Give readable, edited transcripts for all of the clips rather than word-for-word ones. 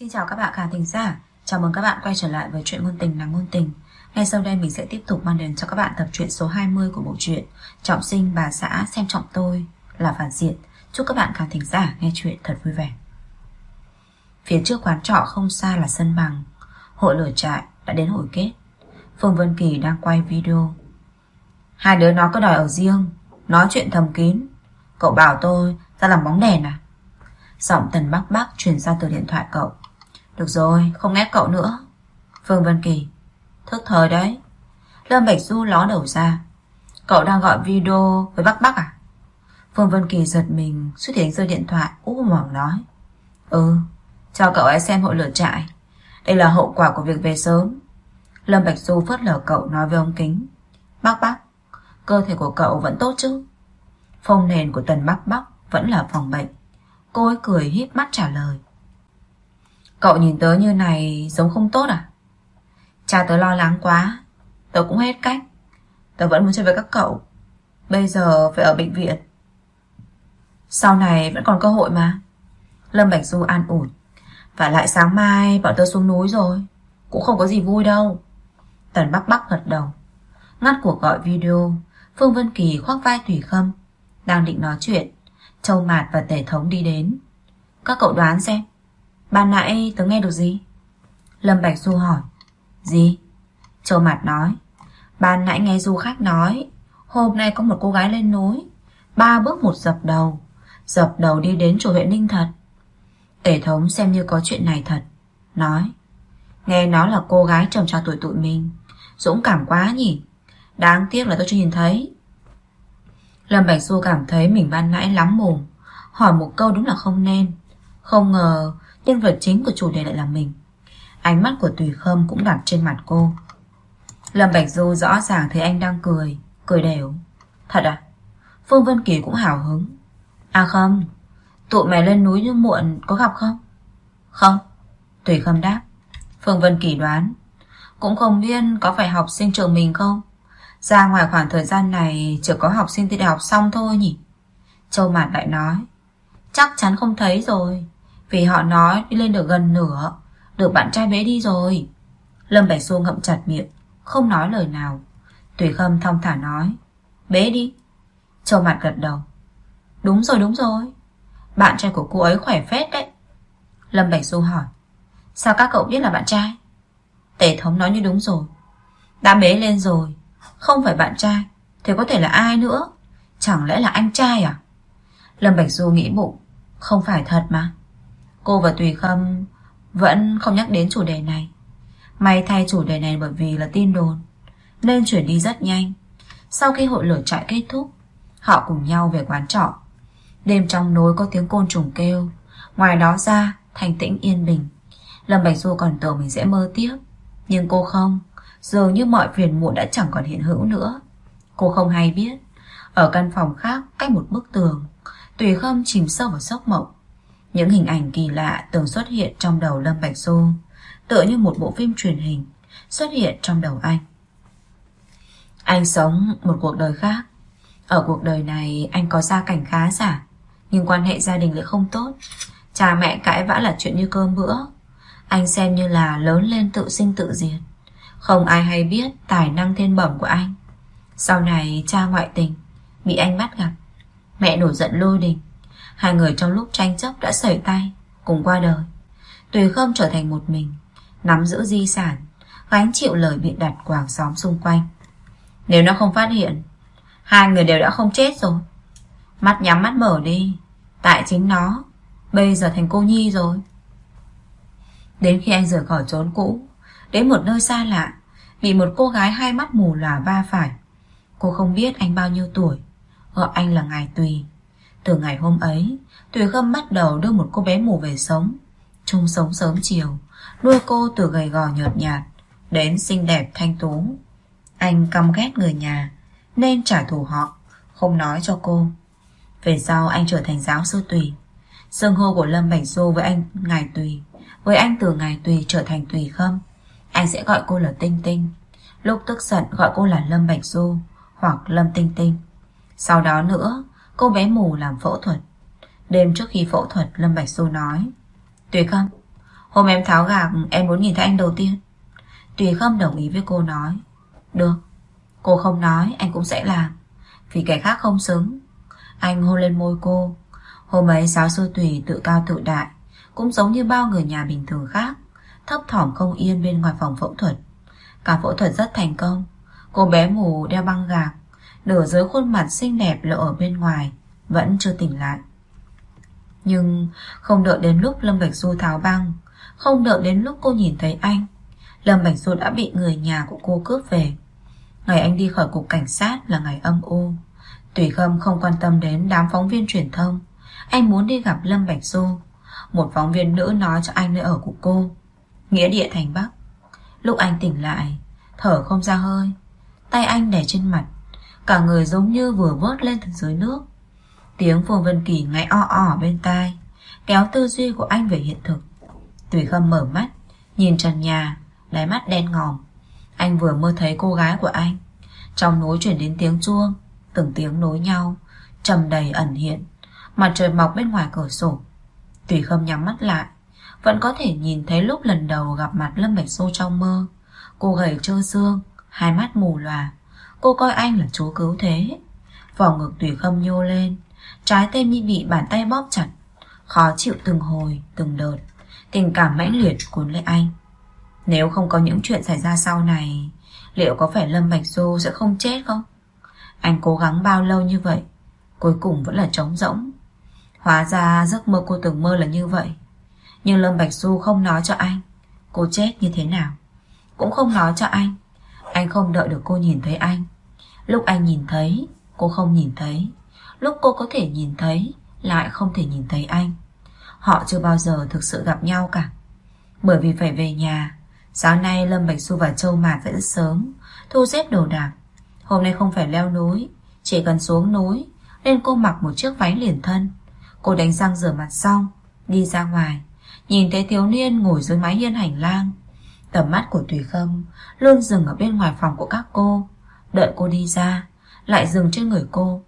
Xin chào các bạn khán thính giả. Chào mừng các bạn quay trở lại với truyện ngôn tình là ngôn tình. Ngay sau đây mình sẽ tiếp tục mang đến cho các bạn tập truyện số 20 của bộ truyện Trọng sinh bà xã xem trọng tôi là phản diện. Chúc các bạn khán thính giả nghe truyện thật vui vẻ. Phía trước quán trọ không xa là sân bằng. Hội lửa trại đã đến hồi kết. Phương Vân Kỳ đang quay video. Hai đứa nó có đòi ở riêng, nói chuyện thầm kín. Cậu bảo tôi ra làm bóng đèn à? Giọng Tần Bắc Bắc truyền ra từ điện thoại cậu. Được rồi, không ép cậu nữa. Phương Vân Kỳ: Thức thời đấy. Lâm Bạch Du ló đầu ra. Cậu đang gọi video với Bắc Bắc à? Phương Vân Kỳ giật mình, suýt thì rơi điện thoại, úp mở nói: cho cậu ấy xem hội lửa trại. Đây là hậu quả của việc về sớm. Lâm Bạch Du phớt lờ cậu nói với ống kính: Bắc Bắc, cơ thể của cậu vẫn tốt chứ? Phông nền của Tần Bắc Bắc vẫn là phòng bệnh. Cô ấy cười híp mắt trả lời: Cậu nhìn tớ như này giống không tốt à? Cha tớ lo lắng quá. Tớ cũng hết cách. Tớ vẫn muốn chơi với các cậu. Bây giờ phải ở bệnh viện. Sau này vẫn còn cơ hội mà. Lâm Bạch Du an ủi. Và lại sáng mai bọn tớ xuống núi rồi, cũng không có gì vui đâu. Tần Bắc Bắc gật đầu. Ngắt cuộc gọi video, Phương Vân Kỳ khoác vai Thủy Khâm. Đang định nói chuyện, Châu Mạt và Tể Thống đi đến. Các cậu đoán xem, ban nãy tớ nghe được gì? Lâm Bạch Du hỏi. Gì? Châu Mạt nói. Ban nãy nghe du khách nói hôm nay có một cô gái lên núi, 3 bước một dập đầu. Dập đầu đi đến chùa huyện Ninh thật. Tể Thống xem như có chuyện này thật, nói: Nghe nói là cô gái trầm trao tuổi tụi mình, dũng cảm quá nhỉ. Đáng tiếc là tôi chưa nhìn thấy. Lâm Bạch Du cảm thấy mình ban nãy lắm mồm, hỏi một câu đúng là không nên. Không ngờ nhân vật chính của chủ đề lại là mình. Ánh mắt của Tùy Khâm cũng đặt trên mặt cô. Lâm Bạch Du rõ ràng thấy anh đang cười, cười đều. Thật à? Phương Vân Kỳ cũng hào hứng. À không, tụi mày lên núi như muộn có gặp không? Không, Tùy Khâm đáp. Phương Vân Kỳ đoán. Cũng không biết có phải học sinh trường mình không? Ra ngoài khoảng thời gian này chỉ có học sinh thi đại học xong thôi nhỉ? Châu Mạt lại nói. Chắc chắn không thấy rồi, vì họ nói đi lên được gần nửa, được bạn trai bế đi rồi. Lâm Bạch Du ngậm chặt miệng, không nói lời nào. Tùy Khâm thong thả nói. Bế đi. Châu Mạt gật đầu. Đúng rồi, bạn trai của cô ấy khỏe phết đấy. Lâm Bạch Du hỏi. Sao các cậu biết là bạn trai? Tể Thống nói như đúng rồi. Đã bế lên rồi, không phải bạn trai thì có thể là ai nữa? Chẳng lẽ là anh trai à? Lâm Bạch Du nghĩ bụng, không phải thật mà. Cô và Tùy Khâm vẫn không nhắc đến chủ đề này. May thay chủ đề này bởi vì là tin đồn, nên chuyển đi rất nhanh. Sau khi hội lửa trại kết thúc, họ cùng nhau về quán trọ. Đêm trong núi có tiếng côn trùng kêu, ngoài đó ra thanh tĩnh yên bình. Lâm Bạch Du còn tưởng mình sẽ mơ tiếp, nhưng cô không. Dường như mọi phiền muộn đã chẳng còn hiện hữu nữa. Cô không hay biết, ở căn phòng khác cách một bức tường, Tùy Khâm chìm sâu vào giấc mộng. Những hình ảnh kỳ lạ từng xuất hiện trong đầu Lâm Bạch Du, tựa như một bộ phim truyền hình xuất hiện trong đầu anh. Anh sống một cuộc đời khác. Ở cuộc đời này anh có gia cảnh khá giả, nhưng quan hệ gia đình lại không tốt. Cha mẹ cãi vã là chuyện như cơm bữa. Anh xem như là lớn lên tự sinh tự diệt. Không ai hay biết tài năng thiên bẩm của anh. Sau này cha ngoại tình, bị anh bắt gặp. Mẹ nổi giận lôi đình. Hai người trong lúc tranh chấp đã sẩy tay, cùng qua đời. Tùy Khâm trở thành một mình, nắm giữ di sản, gánh chịu lời bịa đặt của hàng xóm xung quanh. Nếu nó không phát hiện, hai người đều đã không chết rồi. Mắt nhắm mắt mở đi, tại chính nó bây giờ thành cô nhi rồi. Đến khi anh rời khỏi chốn cũ, đến một nơi xa lạ, bị một cô gái hai mắt mù lòa va phải. Cô không biết anh bao nhiêu tuổi, gọi anh là Ngài Tùy. Từ ngày hôm ấy, Tùy Khâm bắt đầu đưa một cô bé mù về sống, chung sống sớm chiều, nuôi cô từ gầy gò nhợt nhạt đến xinh đẹp thanh tú. Anh căm ghét người nhà nên trả thù họ, không nói cho cô. Về sau anh trở thành giáo sư Tùy. Xưng hô của Lâm Bạch Du với anh Ngài Tùy, với anh từ Ngài Tùy trở thành Tùy Khâm. Anh sẽ gọi cô là Tinh Tinh. Lúc tức giận gọi cô là Lâm Bạch Du hoặc Lâm Tinh Tinh. Sau đó nữa, cô bé mù làm phẫu thuật. Đêm trước khi phẫu thuật, Lâm Bạch Du nói: Tùy Khâm, Hôm em tháo gạc em muốn nhìn thấy anh đầu tiên. Tùy Khâm đồng ý với cô nói. Được, cô không nói anh cũng sẽ làm, vì kẻ khác không xứng. Anh hôn lên môi cô. Hôm ấy giáo sư Tùy tự cao tự đại, cũng giống như bao người nhà bình thường khác, thấp thỏm không yên bên ngoài phòng phẫu thuật. Cả phẫu thuật rất thành công. Cô bé mù đeo băng gạc, nửa dưới khuôn mặt xinh đẹp lộ ở bên ngoài, vẫn chưa tỉnh lại. Nhưng không đợi đến lúc Lâm Bạch Du tháo băng, không đợi đến lúc cô nhìn thấy anh, Lâm Bạch Du đã bị người nhà của cô cướp về. Ngày anh đi khỏi cục cảnh sát là ngày âm u. Tùy Khâm không quan tâm đến đám phóng viên truyền thông. Anh muốn đi gặp Lâm Bạch Du. Một phóng viên nữ nói cho anh nơi ở của cô, nghĩa địa thành Bắc. Lúc anh tỉnh lại, thở không ra hơi, tay anh đè trên mặt, cả người giống như vừa vớt lên từ dưới nước. Tiếng Phương Vân Kỳ ngáy o o bên tai, kéo tư duy của anh về hiện thực. Tùy Khâm mở mắt, nhìn trần nhà, đáy mắt đen ngòm. Anh vừa mơ thấy cô gái của anh. Trong núi chuyển đến tiếng chuông, từng tiếng nối nhau, trầm đầy ẩn hiện. Mặt trời mọc bên ngoài cửa sổ. Tùy Khâm nhắm mắt lại, vẫn có thể nhìn thấy lúc lần đầu gặp mặt Lâm Bạch Du trong mơ. Cô gầy trơ xương, hai mắt mù lòa. Cô coi anh là chúa cứu thế. Vòng ngực Tùy Khâm nhô lên, trái tim như bị bàn tay bóp chặt, khó chịu từng hồi, từng đợt. Tình cảm mãnh liệt cuốn lấy anh. Nếu không có những chuyện xảy ra sau này, liệu có phải Lâm Bạch Du sẽ không chết không? Anh cố gắng bao lâu như vậy, cuối cùng vẫn là trống rỗng. Hóa ra giấc mơ cô từng mơ là như vậy. Nhưng Lâm Bạch Du không nói cho anh cô chết như thế nào, cũng không nói cho anh. Anh không đợi được cô nhìn thấy anh. Lúc anh nhìn thấy, cô không nhìn thấy. Lúc cô có thể nhìn thấy, lại không thể nhìn thấy anh. Họ chưa bao giờ thực sự gặp nhau cả. Bởi vì phải về nhà, sáng nay Lâm Bạch Du và Châu Mạt dậy rất sớm, thu xếp đồ đạc. Hôm nay không phải leo núi, chỉ cần xuống núi, nên cô mặc một chiếc váy liền thân. Cô đánh răng rửa mặt xong, đi ra ngoài, nhìn thấy thiếu niên ngồi dưới mái hiên hành lang. Tầm mắt của Tùy Khâm luôn dừng ở bên ngoài phòng của các cô. Đợi cô đi ra, lại dừng trên người cô.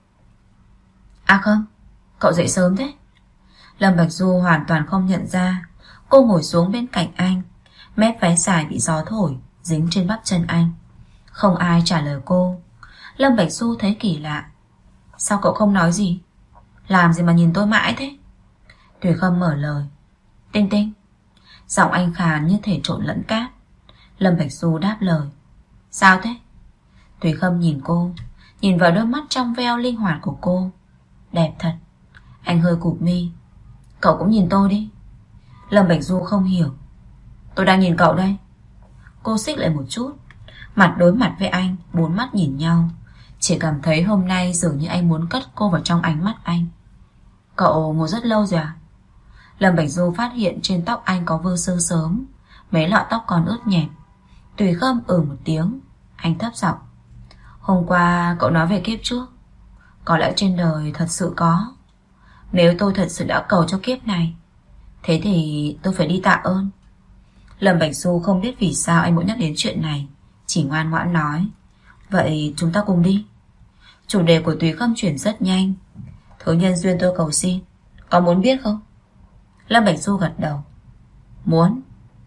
À không, cậu dậy sớm thế. Lâm Bạch Du hoàn toàn không nhận ra. Cô ngồi xuống bên cạnh anh, mép váy dài bị gió thổi dính trên bắp chân anh. Không ai trả lời cô. Lâm Bạch Du thấy kỳ lạ. Sao cậu không nói gì? Làm gì mà nhìn tôi mãi thế? Tùy Khâm mở lời. Tinh Tinh. Giọng anh khàn như thể trộn lẫn cát. Lâm Bạch Du đáp lời. Sao thế? Tùy Khâm nhìn cô, nhìn vào đôi mắt trong veo linh hoạt của cô. Đẹp thật. Anh hơi cụp mi. Cậu cũng nhìn tôi đi. Lâm Bạch Du không hiểu. Tôi đang nhìn cậu đây. Cô xích lại một chút, mặt đối mặt với anh, bốn mắt nhìn nhau. Chỉ cảm thấy hôm nay dường như anh muốn cất cô vào trong ánh mắt anh. Cậu ngồi rất lâu rồi à? Lâm Bạch Du phát hiện trên tóc anh có vơ sơ sớm, mấy lọn tóc còn ướt nhẹp. Tùy Khâm một tiếng. Anh thấp giọng. Hôm qua cậu nói về kiếp trước. Có lẽ trên đời thật sự có. Nếu tôi thật sự đã cầu cho kiếp này, thế thì tôi phải đi tạ ơn. Lâm Bạch Du không biết vì sao anh muốn nhắc đến chuyện này, chỉ ngoan ngoãn nói. Vậy chúng ta cùng đi. Chủ đề của Tùy Khâm chuyển rất nhanh. Thứ nhân duyên tôi cầu xin, có muốn biết không? Lâm Bạch Du gật đầu. Muốn.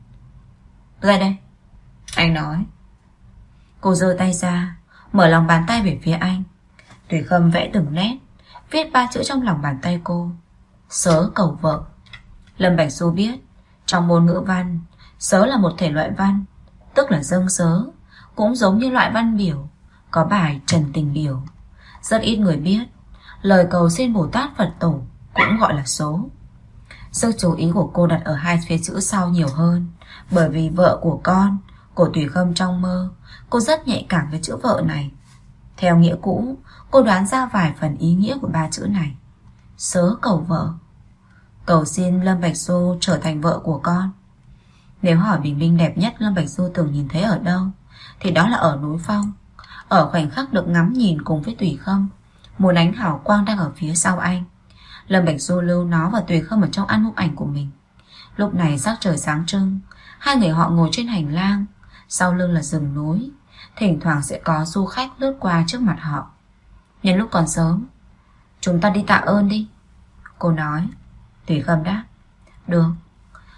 Ra đây, anh nói. Cô giơ tay ra, mở lòng bàn tay về phía anh. Tùy Khâm vẽ từng nét, viết 3 chữ trong lòng bàn tay cô. Sớ cầu vợ. Lâm Bạch Du biết, trong môn ngữ văn, sớ là một thể loại văn, tức là dâng sớ, cũng giống như loại văn biểu. Có bài trần tình biểu. Rất ít người biết, lời cầu xin Bồ Tát Phật Tổ cũng gọi là số. Sự chú ý của cô đặt ở hai phía chữ sau nhiều hơn, bởi vì vợ của con của Tùy Khâm trong mơ, cô rất nhạy cảm với chữ vợ này. Theo nghĩa cũ, cô đoán ra vài phần ý nghĩa của 3 chữ này. Sớ cầu vợ. Cầu xin Lâm Bạch Du trở thành vợ của con. Nếu hỏi bình minh đẹp nhất Lâm Bạch Du từng nhìn thấy ở đâu, thì đó là ở núi Phong. Ở khoảnh khắc được ngắm nhìn cùng với Tùy Khâm, một ánh hào quang đang ở phía sau anh. Lâm Bạch Du lưu nó và Tùy Khâm ở trong album ảnh của mình. Lúc này sắc trời sáng trưng, hai người họ ngồi trên hành lang, sau lưng là rừng núi. Thỉnh thoảng sẽ có du khách lướt qua trước mặt họ. Nhân lúc còn sớm, chúng ta đi tạ ơn đi, cô nói. Tùy Khâm đáp. Được.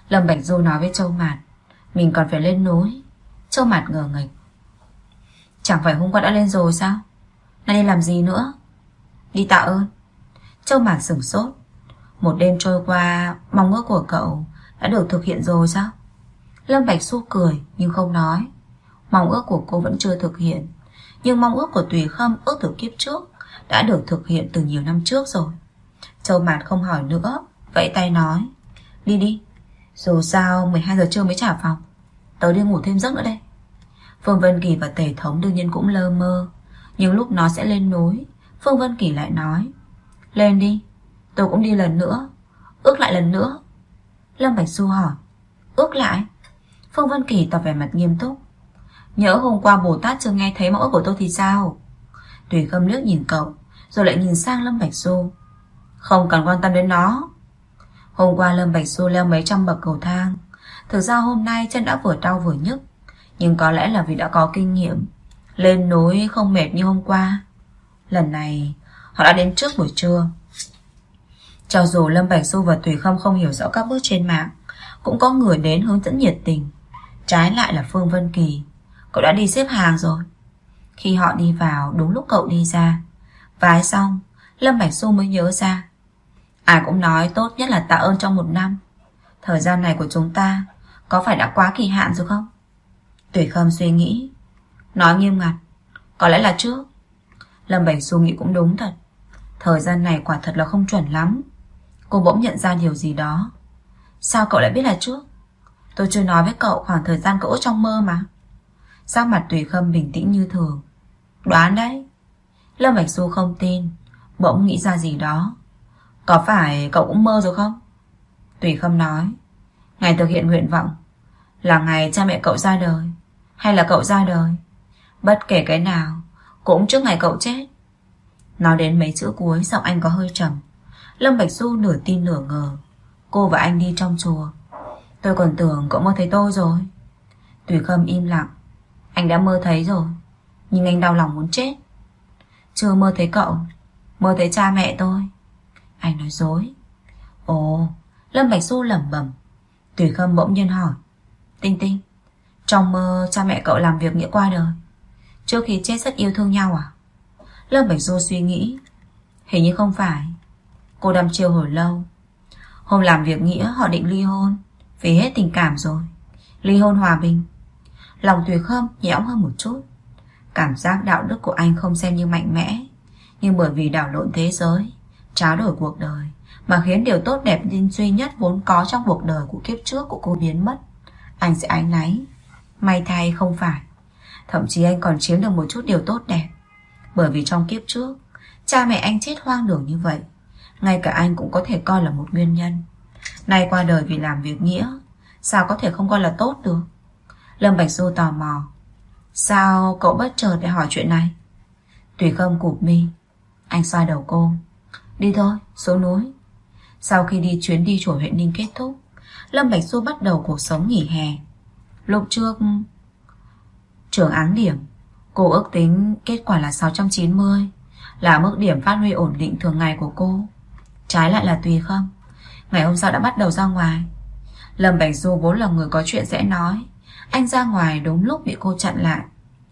Lâm Bạch Du nói với Châu Mạt, mình còn phải lên núi. Châu Mạt ngờ nghệch. Chẳng phải hôm qua đã lên rồi sao? Nay đi làm gì nữa? Đi tạ ơn. Châu Mạt sửng sốt. Một đêm trôi qua, mong ước của cậu đã được thực hiện rồi sao? Lâm Bạch Du cười nhưng không nói. Mong ước của cô vẫn chưa thực hiện, nhưng mong ước của Tùy Khâm ước từ kiếp trước đã được thực hiện từ nhiều năm trước rồi. Châu Mạt không hỏi nữa, vẫy tay nói, đi đi, dù sao 12 giờ trưa mới trả phòng. Tớ đi ngủ thêm giấc nữa đây. Phương Vân Kỳ và Tề Thống đương nhiên cũng lơ mơ, nhưng lúc nó sẽ lên núi, Phương Vân Kỳ lại nói, lên đi, tôi cũng đi lần nữa. Ước lại lần nữa. Lâm Bạch Du hỏi, ước lại? Phương Vân Kỳ tỏ vẻ mặt nghiêm túc. Nhỡ hôm qua Bồ Tát chưa nghe thấy mong ước của tôi thì sao? Tùy Khâm liếc nhìn cậu, rồi lại nhìn sang Lâm Bạch Du. Không cần quan tâm đến nó. Hôm qua Lâm Bạch Du leo mấy trăm bậc cầu thang. Thực ra hôm nay chân đã vừa đau vừa nhức, nhưng có lẽ là vì đã có kinh nghiệm, lên núi không mệt như hôm qua. Lần này họ đã đến trước buổi trưa. Cho dù Lâm Bạch Du và Tùy Khâm không hiểu rõ các bước trên mạng, cũng có người đến hướng dẫn nhiệt tình. Trái lại là Phương Vân Kỳ, cậu đã đi xếp hàng rồi. Khi họ đi vào đúng lúc cậu đi ra. Vái xong, Lâm Bạch Du mới nhớ ra, ai cũng nói tốt nhất là tạ ơn trong một năm. Thời gian này của chúng ta có phải đã quá kỳ hạn rồi không? Tùy Khâm suy nghĩ, nói nghiêm ngặt, có lẽ là trước. Lâm Bạch Du nghĩ cũng đúng thật, thời gian này quả thật là không chuẩn lắm. Cô bỗng nhận ra điều gì đó. Sao cậu lại biết là trước? Tôi chưa nói với cậu khoảng thời gian cậu ở trong mơ mà. Sắc mặt Tùy Khâm bình tĩnh như thường. Đoán đấy. Lâm Bạch Du không tin, bỗng nghĩ ra gì đó. Có phải cậu cũng mơ rồi không? Tùy Khâm nói, ngày thực hiện nguyện vọng là ngày cha mẹ cậu ra đời, hay là cậu ra đời, bất kể cái nào cũng trước ngày cậu chết. Nói đến mấy chữ cuối giọng anh có hơi trầm. Lâm Bạch Du nửa tin nửa ngờ. Cô và anh đi trong chùa. Tôi còn tưởng cậu mơ thấy tôi rồi. Tùy Khâm im lặng. Anh đã mơ thấy rồi, nhưng anh đau lòng muốn chết. Chưa mơ thấy cậu, mơ thấy cha mẹ tôi. Anh nói dối. Ồ. Lâm Bạch Du lẩm bẩm. Tùy Khâm bỗng nhiên hỏi, Tinh Tinh, trong mơ cha mẹ cậu làm việc nghĩa qua đời, trước khi chết rất yêu thương nhau à? Lâm Bạch Du suy nghĩ, hình như không phải. Cô đăm chiêu hồi lâu. Hôm làm việc nghĩa họ định ly hôn, vì hết tình cảm rồi, ly hôn hòa bình. Lòng Tùy Khâm nhõng hơn một chút. Cảm giác đạo đức của anh không xem như mạnh mẽ, nhưng bởi vì đảo lộn thế giới, tráo đổi cuộc đời, mà khiến điều tốt đẹp duy nhất vốn có trong cuộc đời của kiếp trước của cô biến mất, anh sẽ áy náy. May thay không phải. Thậm chí anh còn chiếm được một chút điều tốt đẹp. Bởi vì trong kiếp trước, cha mẹ anh chết hoang đường như vậy, ngay cả anh cũng có thể coi là một nguyên nhân. Nay qua đời vì làm việc nghĩa, sao có thể không coi là tốt được? Lâm Bạch Du tò mò, sao cậu bất chợt để hỏi chuyện này? Tùy Khâm cụp mi. Anh xoa đầu cô. Đi thôi, xuống núi. Sau khi đi chuyến đi chùa Huệ Ninh kết thúc, Lâm Bạch Du bắt đầu cuộc sống nghỉ hè. Lúc trước trường áng điểm, cô ước tính kết quả là 690, là mức điểm phát huy ổn định thường ngày của cô. Trái lại là Tùy Khâm, ngày hôm sau đã bắt đầu ra ngoài. Lâm Bạch Du vốn là người có chuyện sẽ nói, anh ra ngoài đúng lúc bị cô chặn lại.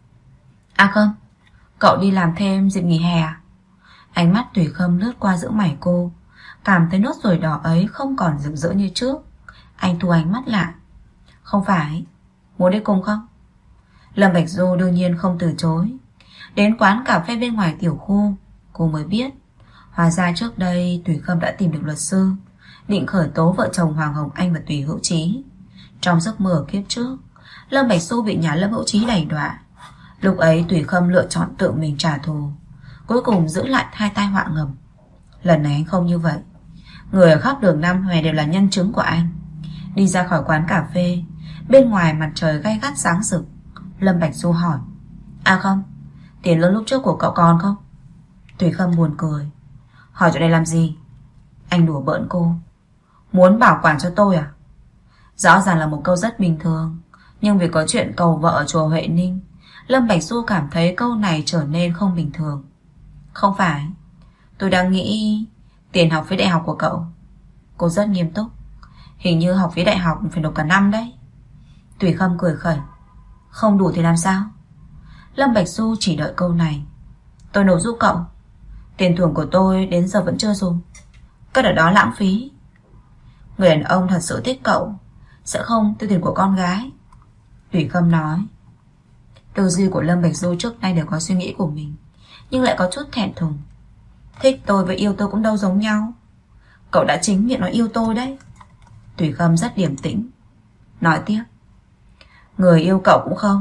À không, cậu đi làm thêm dịp nghỉ hè à? Ánh mắt Tùy Khâm lướt qua giữa mày cô, cảm thấy nốt ruồi đỏ ấy không còn rực rỡ như trước. Anh thu ánh mắt lại. Không phải. Muốn đi cùng không? Lâm Bạch Du đương nhiên không từ chối. Đến quán cà phê bên ngoài tiểu khu, cô mới biết hóa ra trước đây Tùy Khâm đã tìm được luật sư, định khởi tố vợ chồng Hoàng Hồng Anh và Tùy Hữu Chí. Trong giấc mơ kiếp trước, Lâm Bạch Du bị nhà Lâm Hữu Chí đày đọa. Lúc ấy Tùy Khâm lựa chọn tự mình trả thù, cuối cùng giữ lại hai tai họa ngầm. Lần này anh không như vậy. Người ở khắp đường Nam Hòe đều là nhân chứng của anh. Đi ra khỏi quán cà phê, bên ngoài mặt trời gay gắt sáng rực. Lâm Bạch Du hỏi, à không, tiền lương lúc trước của cậu còn không? Tùy Khâm buồn cười. Hỏi chỗ này làm gì? Anh đùa bỡn cô. Muốn bảo quản cho tôi à? Rõ ràng là một câu rất bình thường, nhưng vì có chuyện cầu vợ ở chùa Huệ Ninh, Lâm Bạch Du cảm thấy câu này trở nên không bình thường. Không phải, tôi đang nghĩ tiền học phí đại học của cậu. Cô rất nghiêm túc. Hình như học phí đại học phải nộp cả năm đấy. Tùy Khâm cười khẩy. Không đủ thì làm sao? Lâm Bạch Du chỉ đợi câu này. Tôi nộp giúp cậu. Tiền thưởng của tôi đến giờ vẫn chưa dùng, cất ở đó lãng phí. Người đàn ông thật sự thích cậu sẽ không tiêu tiền của con gái, Tùy Khâm nói. Tư duy của Lâm Bạch Du trước nay đều có suy nghĩ của mình, nhưng lại có chút thẹn thùng. Thích tôi với yêu tôi cũng đâu giống nhau. Cậu đã chính miệng nói yêu tôi đấy. Tùy Khâm rất điềm tĩnh nói tiếp. Người yêu cậu cũng không.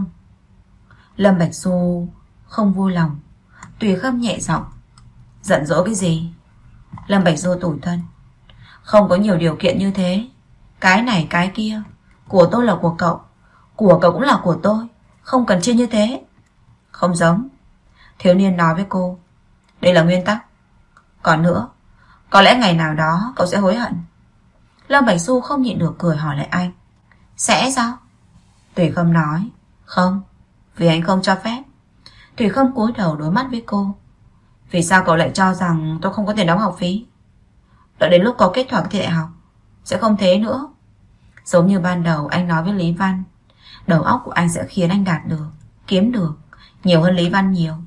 Lâm Bạch Du không vui lòng. Tùy Khâm nhẹ giọng. Giận dỗi cái gì? Lâm Bạch Du tủi thân. Không có nhiều điều kiện như thế. Cái này cái kia. Của tôi là của cậu, của cậu cũng là của tôi. Không cần chia như thế. Không giống. Thiếu niên nói với cô. Đây là nguyên tắc. Còn nữa, có lẽ ngày nào đó cậu sẽ hối hận. Lâm Bạch Du không nhịn được cười hỏi lại anh. Sẽ sao? Tùy Khâm nói. Không, vì anh không cho phép. Tùy Khâm cúi đầu đối mắt với cô. Vì sao cậu lại cho rằng tôi không có tiền đóng học phí? Đợi đến lúc có kết quả thi đại học sẽ không thế nữa. Giống như ban đầu anh nói với Lý Văn, đầu óc của anh sẽ khiến anh đạt được, kiếm được nhiều hơn Lý Văn nhiều.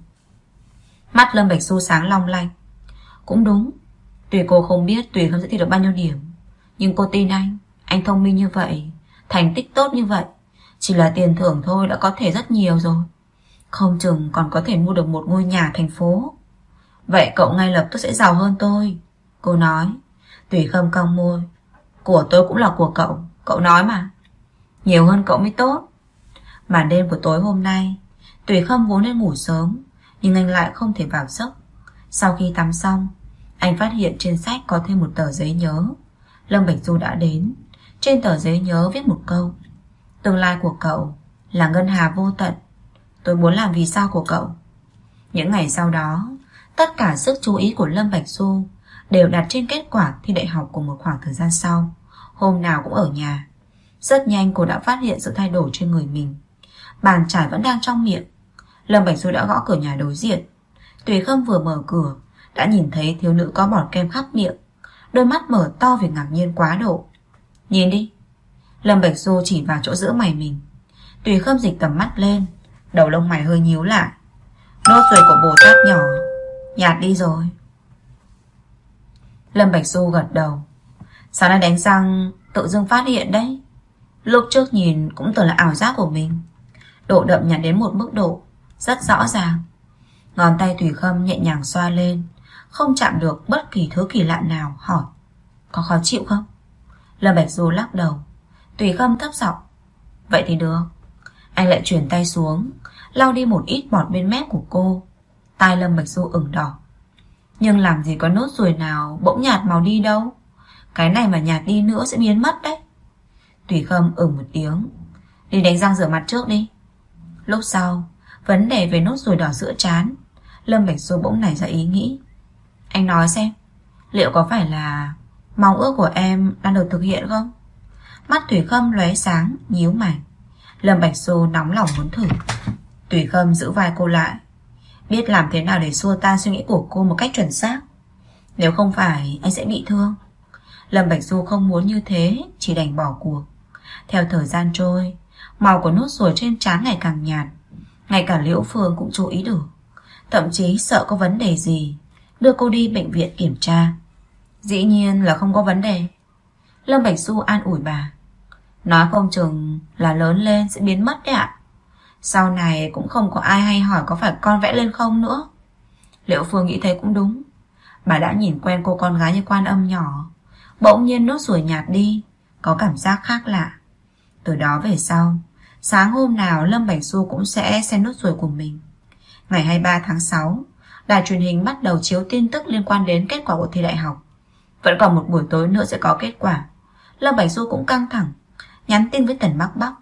Mắt Lâm Bạch Du sáng long lanh. Cũng đúng. Tuy cô không biết Tùy Khâm sẽ thi được bao nhiêu điểm, nhưng cô tin anh thông minh như vậy, thành tích tốt như vậy, chỉ là tiền thưởng thôi đã có thể rất nhiều rồi. Không chừng còn có thể mua được một ngôi nhà thành phố. Vậy cậu ngay lập tức sẽ giàu hơn tôi, cô nói. Tùy Khâm cong môi. Của tôi cũng là của cậu, cậu nói mà. Nhiều hơn cậu mới tốt. Màn đêm của tối hôm nay, Tùy Khâm vốn nên ngủ sớm, nhưng anh lại không thể vào giấc. Sau khi tắm xong, anh phát hiện trên sách có thêm một tờ giấy nhớ. Lâm Bạch Du đã đến. Trên tờ giấy nhớ viết một câu. Tương lai của cậu là ngân hà vô tận. Tôi muốn làm vì sao của cậu. Những ngày sau đó, tất cả sức chú ý của Lâm Bạch Du đều đặt trên kết quả thi đại học của một khoảng thời gian sau. Hôm nào cũng ở nhà. Rất nhanh cô đã phát hiện sự thay đổi trên người mình. Bàn chải vẫn đang trong miệng. Lâm Bạch Du đã gõ cửa nhà đối diện. Tùy Khâm vừa mở cửa đã nhìn thấy thiếu nữ có bọt kem khắp miệng, đôi mắt mở to vì ngạc nhiên quá độ. Nhìn đi. Lâm Bạch Du chỉ vào chỗ giữa mày mình. Tùy Khâm dịch tầm mắt lên, đầu lông mày hơi nhíu lại. Nốt ruồi của Bồ Tát nhỏ nhạt đi rồi. Lâm Bạch Du gật đầu. Sáng nay đánh răng tự dưng phát hiện đấy. Lúc trước nhìn cũng tưởng là ảo giác của mình. Độ đậm nhạt đến một mức độ rất rõ ràng. Ngón tay Tùy Khâm nhẹ nhàng xoa lên, không chạm được bất kỳ thứ kỳ lạ nào, hỏi. Có khó chịu không? Lâm Bạch Du lắc đầu. Tùy Khâm thấp giọng. Vậy thì được. Anh lại chuyển tay xuống, lau đi một ít bọt bên mép của cô. Tai Lâm Bạch Du ửng đỏ. Nhưng làm gì có nốt ruồi nào bỗng nhạt màu đi đâu. Cái này mà nhạt đi nữa sẽ biến mất đấy. Tùy Khâm một tiếng. Đi đánh răng rửa mặt trước đi. Lúc sau, vấn đề về nốt ruồi đỏ giữa trán, Lâm Bạch Du bỗng nảy ra ý nghĩ. Anh nói xem, liệu có phải là mong ước của em đang được thực hiện không? Mắt Tùy Khâm lóe sáng, nhíu mày. Lâm Bạch Du nóng lòng muốn thử. Tùy Khâm giữ vai cô lại, biết làm thế nào để xua tan suy nghĩ của cô một cách chuẩn xác. Nếu không phải anh sẽ bị thương. Lâm Bạch Du không muốn như thế, chỉ đành bỏ cuộc. Theo thời gian trôi, màu của nốt ruồi trên trán ngày càng nhạt. Ngay cả Liễu Phương cũng chú ý được, thậm chí sợ có vấn đề gì, đưa cô đi bệnh viện kiểm tra. Dĩ nhiên là không có vấn đề. Lâm Bạch Du an ủi bà. Nói không chừng là lớn lên sẽ biến mất đấy ạ. Sau này cũng không có ai hay hỏi có phải con vẽ lên không nữa. Liễu Phương nghĩ thế cũng đúng. Bà đã nhìn quen cô con gái như Quan Âm nhỏ, bỗng nhiên nốt ruồi nhạt đi, có cảm giác khác lạ. Từ đó về sau, sáng hôm nào Lâm Bạch Du cũng sẽ xem nốt ruồi của mình. Ngày 23 tháng 6, đài truyền hình bắt đầu chiếu tin tức liên quan đến kết quả của thi đại học. Vẫn còn một buổi tối nữa sẽ có kết quả. Lâm Bạch Du cũng căng thẳng, nhắn tin với Tần Bắc Bắc.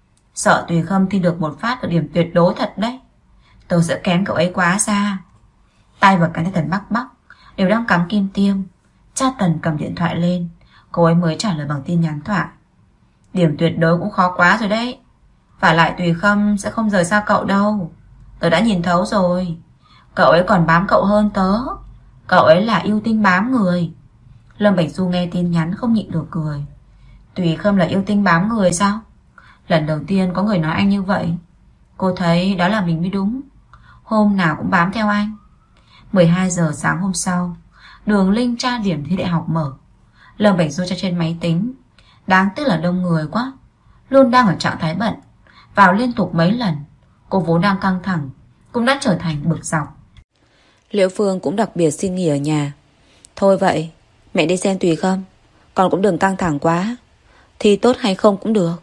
Sợ Tùy Khâm thi được một phát được điểm tuyệt đối thật đấy. Tôi sẽ kén cậu ấy quá xa. Tay và cánh tay Tần Bắc Bắc đều đang cắm kim tiêm. Cha Tần cầm điện thoại lên, cô ấy mới trả lời bằng tin nhắn thoại. Điểm tuyệt đối cũng khó quá rồi đấy. Phải lại Tùy Khâm sẽ không rời xa cậu đâu. Tớ đã nhìn thấu rồi. Cậu ấy còn bám cậu hơn tớ. Cậu ấy là yêu tinh bám người. Lâm Bạch Du nghe tin nhắn không nhịn được cười. Tùy Khâm là yêu tinh bám người sao? Lần đầu tiên có người nói anh như vậy. Cô thấy đó là mình mới đúng. Hôm nào cũng bám theo anh. 12 giờ sáng hôm sau, Đường Linh tra điểm thi đại học mở. Lâm Bạch Du cho trên máy tính. Đáng tiếc là đông người quá, luôn đang ở trạng thái bận, vào liên tục mấy lần. Cô vốn đang căng thẳng cũng đã trở thành bực dọc. Liễu Phương cũng đặc biệt xin nghỉ ở nhà. Thôi vậy, mẹ đi xem Tùy Khâm, con cũng đừng căng thẳng quá. Thi tốt hay không cũng được.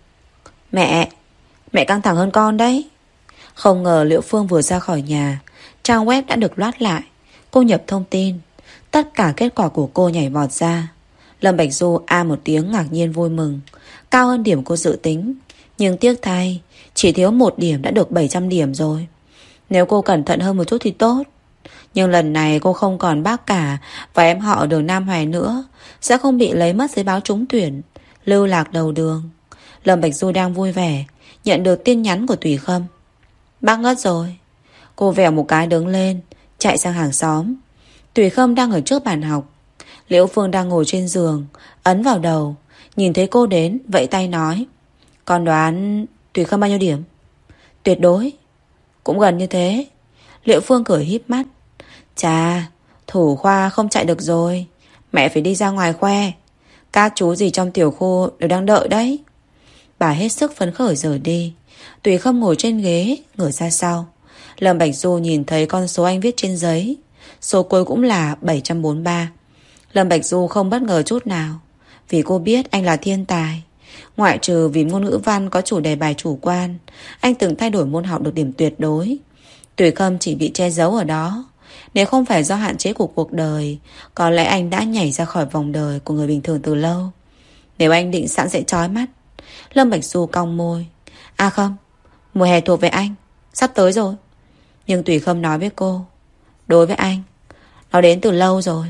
Mẹ căng thẳng hơn con đấy. Không ngờ Liễu Phương vừa ra khỏi nhà, trang web đã được loát lại. Cô nhập thông tin, tất cả kết quả của cô nhảy vọt ra. Lâm Bạch Du a một tiếng ngạc nhiên vui mừng, cao hơn điểm cô dự tính. Nhưng tiếc thay, chỉ thiếu 1 điểm đã được 700 điểm rồi. Nếu cô cẩn thận hơn một chút thì tốt. Nhưng lần này cô không còn bác cả và em họ ở đường Nam Hoài nữa, sẽ không bị lấy mất giấy báo trúng tuyển, lưu lạc đầu đường. Lâm Bạch Du đang vui vẻ, nhận được tin nhắn của Tùy Khâm. Bác ngất rồi. Cô vèo một cái đứng lên, chạy sang hàng xóm. Tùy Khâm đang ở trước bàn học. Liễu Phương đang ngồi trên giường, ấn vào đầu. Nhìn thấy cô đến, vẫy tay nói: Con đoán Tùy Khâm bao nhiêu điểm? Tuyệt đối. Cũng gần như thế. Liễu Phương cười híp mắt. Chà, thủ khoa không chạy được rồi. Mẹ phải đi ra ngoài khoe. Các chú gì trong tiểu khu đều đang đợi đấy. Bà hết sức phấn khởi rời đi. Tùy Khâm ngồi trên ghế, ngửa ra sau. Lâm Bạch Du nhìn thấy con số anh viết trên giấy. Số cuối cũng là 743. Lâm Bạch Du không bất ngờ chút nào, vì cô biết anh là thiên tài. Ngoại trừ vì môn ngữ văn có chủ đề bài chủ quan, anh từng thay đổi môn học được điểm tuyệt đối. Tùy Khâm chỉ bị che giấu ở đó. Nếu không phải do hạn chế của cuộc đời, có lẽ anh đã nhảy ra khỏi vòng đời của người bình thường từ lâu. Nếu anh định sẵn sẽ chói mắt. Lâm Bạch Du cong môi. À không, mùa hè thuộc về anh, sắp tới rồi. Nhưng Tùy Khâm nói với cô, đối với anh, nó đến từ lâu rồi.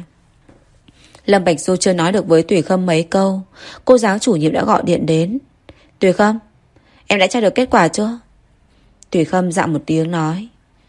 Lâm Bạch Du chưa nói được với Tùy Khâm mấy câu, cô giáo chủ nhiệm đã gọi điện đến. Tùy Khâm, em đã tra được kết quả chưa? Tùy Khâm dặn một tiếng nói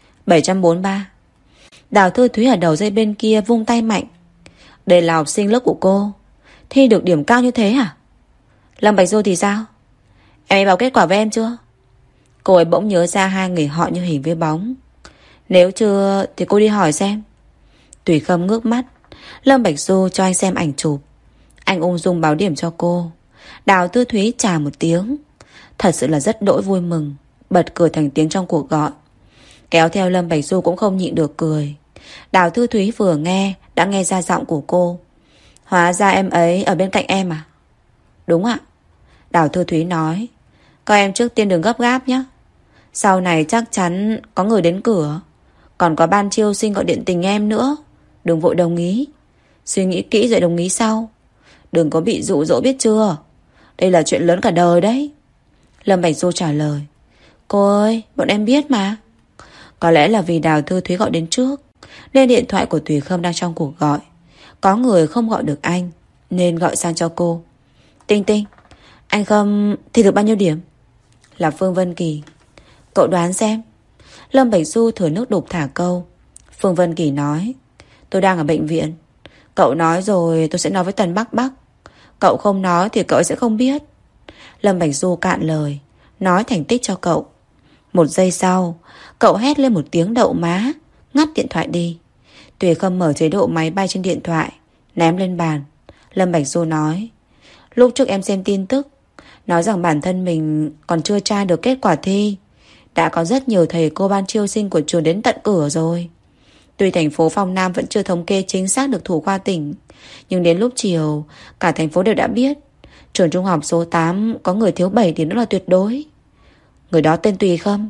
743. Đào Thư Thúy ở đầu dây bên kia vung tay mạnh. Đây là học sinh lớp của cô, thi được điểm cao như thế à? Lâm Bạch Du thì sao? Em ấy báo kết quả với em chưa? Cô ấy bỗng nhớ ra hai người họ như hình với bóng. Nếu chưa thì cô đi hỏi xem. Tùy Khâm ngước mắt. Lâm Bạch Du cho anh xem ảnh chụp. Anh ung dung báo điểm cho cô. Đào Thư Thúy chà một tiếng. Thật sự là rất đỗi vui mừng, bật cười thành tiếng trong cuộc gọi. Kéo theo Lâm Bạch Du cũng không nhịn được cười. Đào Thư Thúy vừa nghe đã nghe ra giọng của cô. Hóa ra em ấy ở bên cạnh em à? Đúng ạ. Đào Thư Thúy nói. Các em trước tiên đừng gấp gáp nhé. Sau này chắc chắn có người đến cửa. Còn có ban chiêu sinh gọi điện tình em nữa. Đừng vội đồng ý. Suy nghĩ kỹ rồi đồng ý sau. Đừng có bị dụ dỗ biết chưa. Đây là chuyện lớn cả đời đấy. Lâm Bạch Du trả lời. Cô ơi, bọn em biết mà. Có lẽ là vì Đào Thư Thúy gọi đến trước, nên điện thoại của Tùy Khâm đang trong cuộc gọi. Có người không gọi được anh, nên gọi sang cho cô. Tinh Tinh, anh Khâm thi được bao nhiêu điểm? Là Phương Vân Kỳ. Cậu đoán xem. Lâm Bạch Du thổi nước đục thả câu. Phương Vân Kỳ nói. Tôi đang ở bệnh viện. Cậu nói rồi tôi sẽ nói với Tần Bắc Bắc. Cậu không nói thì cậu sẽ không biết. Lâm Bạch Du cạn lời, nói thành tích cho cậu. Một giây sau, cậu hét lên một tiếng đậu má, ngắt điện thoại đi. Tùy Khâm mở chế độ máy bay trên điện thoại, ném lên bàn. Lâm Bạch Du nói. Lúc trước em xem tin tức, nói rằng bản thân mình còn chưa tra được kết quả thi. Đã có rất nhiều thầy cô ban chiêu sinh của trường đến tận cửa rồi. Tuy thành phố Phong Nam vẫn chưa thống kê chính xác được thủ khoa tỉnh, nhưng đến lúc chiều, cả thành phố đều đã biết trường trung học số 8 có người thiếu 7 điểm nữa là tuyệt đối. Người đó tên Tùy Khâm.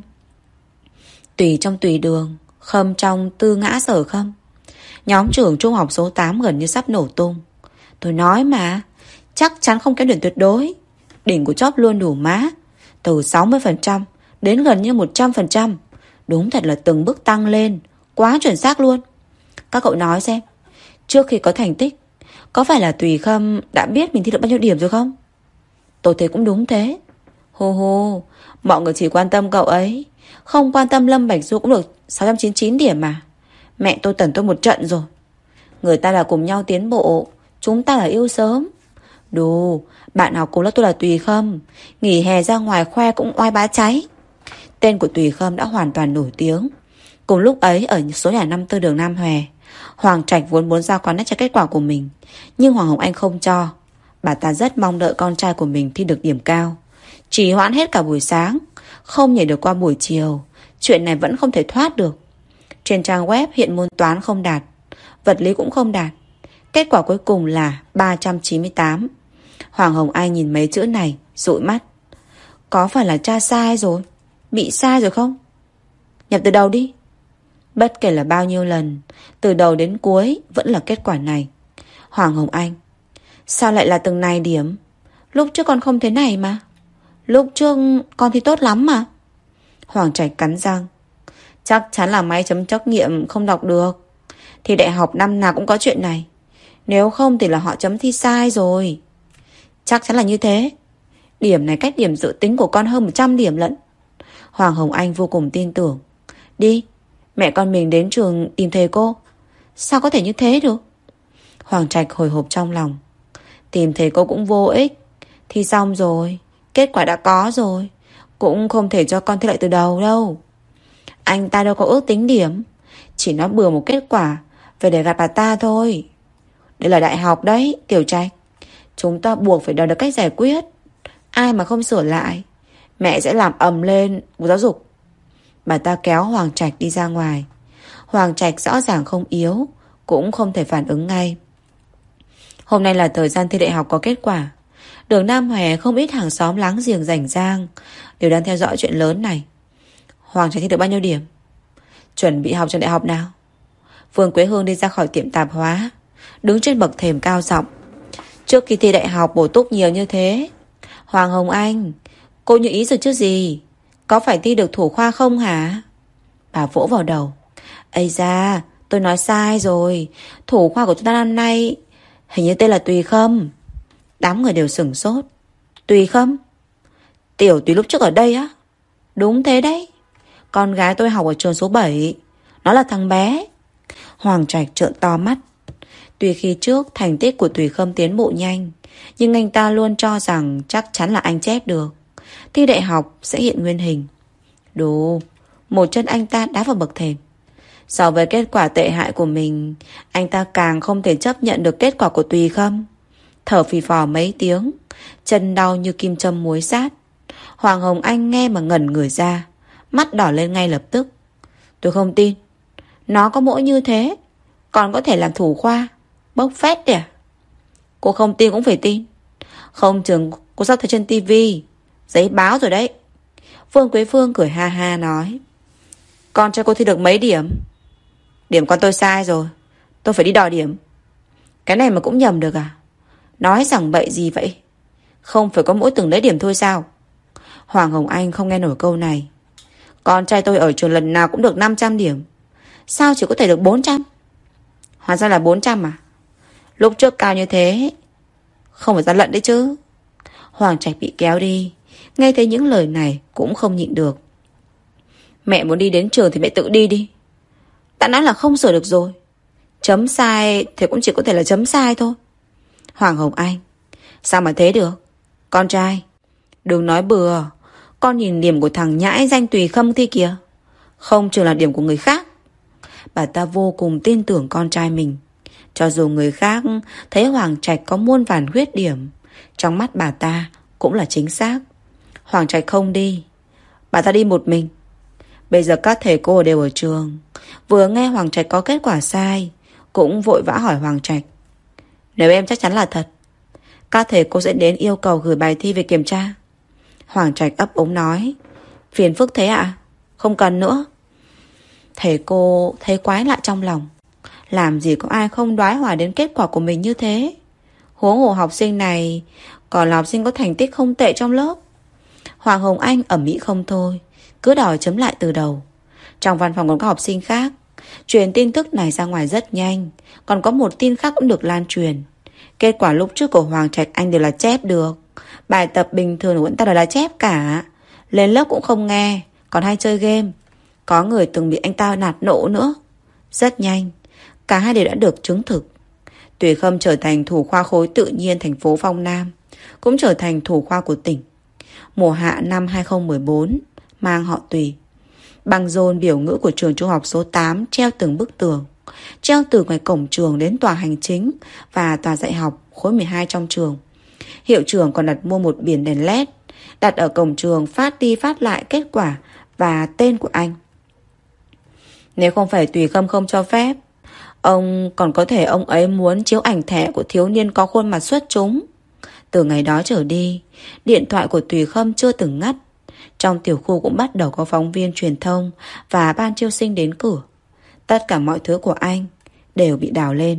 Tùy trong Tùy Đường, Khâm trong Tư Ngã Sở Khâm. Nhóm trưởng trung học số 8 gần như sắp nổ tung. Tôi nói mà, chắc chắn không kém điểm tuyệt đối. Đỉnh của chóp luôn đủ má, từ 60% đến gần như 100%. Đúng thật là từng bước tăng lên, quá chuẩn xác luôn. Các cậu nói xem, trước khi có thành tích, có phải là Tùy Khâm đã biết mình thi được bao nhiêu điểm rồi không? Tôi thấy cũng đúng thế. Hô hô, mọi người chỉ quan tâm cậu ấy, không quan tâm Lâm Bạch Du cũng được 699 điểm mà. Mẹ tôi tẩn tôi một trận rồi. Người ta là cùng nhau tiến bộ, chúng ta là yêu sớm. Đù, bạn học cùng lớp tôi là Tùy Khâm, nghỉ hè ra ngoài khoe cũng oai bá cháy. Tên của Tùy Khâm đã hoàn toàn nổi tiếng. Cùng lúc ấy ở số nhà 54 đường Nam Hòe, Hoàng Trạch vốn muốn giao con nét cho kết quả của mình, nhưng Hoàng Hồng Anh không cho. Bà ta rất mong đợi con trai của mình thi được điểm cao. Trì hoãn hết cả buổi sáng, không nhảy được qua buổi chiều. Chuyện này vẫn không thể thoát được. Trên trang web hiện môn toán không đạt, vật lý cũng không đạt. Kết quả cuối cùng là 398. Hoàng Hồng Anh nhìn mấy chữ này dụi mắt. Có phải là cha sai rồi? Bị sai rồi không? Nhập từ đầu đi. Bất kể là bao nhiêu lần, từ đầu đến cuối vẫn là kết quả này. Hoàng Hồng Anh, sao lại là từng này điểm? Lúc trước con không thế này mà. Lúc trước con thi tốt lắm mà. Hoàng Trạch cắn răng. Chắc chắn là máy chấm trắc nghiệm không đọc được. Thì đại học năm nào cũng có chuyện này. Nếu không thì là họ chấm thi sai rồi. Chắc chắn là như thế. Điểm này cách điểm dự tính của con hơn 100 điểm lận. Hoàng Hồng Anh vô cùng tin tưởng. Đi, mẹ con mình đến trường tìm thầy cô. Sao có thể như thế được? Hoàng Trạch hồi hộp trong lòng. Tìm thầy cô cũng vô ích. Thi xong rồi, kết quả đã có rồi, cũng không thể cho con thi lại từ đầu đâu. Anh ta đâu có ước tính điểm, chỉ nói bừa một kết quả về để gạt bà ta thôi. Đây là đại học đấy, Tiểu Trạch. Chúng ta buộc phải đòi được cách giải quyết. Ai mà không sửa lại, mẹ sẽ làm ầm lên Bộ Giáo dục. Bà ta kéo Hoàng Trạch đi ra ngoài. Hoàng Trạch rõ ràng không yếu, cũng không thể phản ứng ngay. Hôm nay là thời gian thi đại học có kết quả. Đường Nam Hòe không ít hàng xóm láng giềng rảnh rang đều đang theo dõi chuyện lớn này. Hoàng Trạch thi được bao nhiêu điểm? Chuẩn bị học trường đại học nào? Phương Quế Hương đi ra khỏi tiệm tạp hóa, đứng trên bậc thềm cao giọng. Trước khi thi đại học bổ túc nhiều như thế, Hoàng Hồng Anh, cô như ý rồi chứ gì? Có phải thi được thủ khoa không hả? Bà vỗ vào đầu. Ây da, tôi nói sai rồi. Thủ khoa của chúng ta năm nay hình như tên là Tùy Khâm. Đám người đều sửng sốt. Tùy Khâm? Tiểu Tùy lúc trước ở đây á? Đúng thế đấy. Con gái tôi học ở trường số 7. Nó là thằng bé. Hoàng Trạch trợn to mắt. Tuy khi trước thành tích của Tùy Khâm tiến bộ nhanh, nhưng anh ta luôn cho rằng chắc chắn là anh chép được, thi đại học sẽ hiện nguyên hình. Đủ. Một chân anh ta đá vào bậc thềm. So với kết quả tệ hại của mình, anh ta càng không thể chấp nhận được kết quả của Tùy Khâm. Thở phì phò mấy tiếng, chân đau như kim châm muối sát. Hoàng Hồng Anh nghe mà ngẩn người ra, mắt đỏ lên ngay lập tức. Tôi không tin. Nó có mỗi như thế, còn có thể làm thủ khoa. Bốc phét đấy à? Cô không tin cũng phải tin. Không chừng cô sắp thấy trên tivi, giấy báo rồi đấy. Phương Quế Phương cười ha ha nói. Con cho cô thi được mấy điểm? Điểm con tôi sai rồi, tôi phải đi đòi điểm. Cái này mà cũng nhầm được à? Nói rằng bậy gì vậy? Không phải có mỗi từng lấy điểm thôi sao? Hoàng Hồng Anh không nghe nổi câu này. Con trai tôi ở trường lần nào cũng được 500 điểm, sao chỉ có thể được 400? Hóa ra là 400 à? Lúc trước cao như thế, không phải gian lận đấy chứ. Hoàng Trạch bị kéo đi, nghe thấy những lời này cũng không nhịn được. Mẹ muốn đi đến trường thì mẹ tự đi đi. Đã nói là không sửa được rồi. Chấm sai thì cũng chỉ có thể là chấm sai thôi. Hoàng Hồng Anh, sao mà thế được? Con trai, đừng nói bừa. Con nhìn điểm của thằng nhãi danh Tùy Khâm thi kìa, không chừng là điểm của người khác. Bà ta vô cùng tin tưởng con trai mình. Cho dù người khác thấy Hoàng Trạch có muôn vàn khuyết điểm, trong mắt bà ta cũng là chính xác. Hoàng Trạch không đi, bà ta đi một mình. Bây giờ các thầy cô đều ở trường, vừa nghe Hoàng Trạch có kết quả sai, cũng vội vã hỏi Hoàng Trạch. Nếu em chắc chắn là thật, các thầy cô sẽ đến yêu cầu gửi bài thi về kiểm tra. Hoàng Trạch ấp úng nói. Phiền phức thế ạ? Không cần nữa. Thầy cô thấy quái lạ trong lòng. Làm gì có ai không đoái hoài đến kết quả của mình như thế. Huống hồ học sinh này còn là học sinh có thành tích không tệ trong lớp. Hoàng Hồng Anh ẩm mỹ không thôi, cứ đòi chấm lại từ đầu. Trong văn phòng còn có học sinh khác. Truyền tin tức này ra ngoài rất nhanh. Còn có một tin khác cũng được lan truyền. Kết quả lúc trước của Hoàng Trạch Anh đều là chép được. Bài tập bình thường của ta đều là chép cả. Lên lớp cũng không nghe, còn hay chơi game. Có người từng bị anh ta nạt nộ nữa. Rất nhanh, cả hai đều đã được chứng thực. Tùy Khâm trở thành thủ khoa khối tự nhiên thành phố Phong Nam, cũng trở thành thủ khoa của tỉnh. Mùa hạ năm 2014, mang họ Tùy. Băng rôn biểu ngữ của trường trung học số 8 treo từng bức tường, treo từ ngoài cổng trường đến tòa hành chính và tòa dạy học khối 12 trong trường. Hiệu trưởng còn đặt mua một biển đèn LED, đặt ở cổng trường phát đi phát lại kết quả và tên của anh. Nếu không phải Tùy Khâm không cho phép, ông còn có thể ông ấy muốn chiếu ảnh thẻ của thiếu niên có khuôn mặt xuất chúng. Từ ngày đó trở đi, điện thoại của Tùy Khâm chưa từng ngắt. Trong tiểu khu cũng bắt đầu có phóng viên truyền thông và ban chiêu sinh đến cửa. Tất cả mọi thứ của anh đều bị đào lên.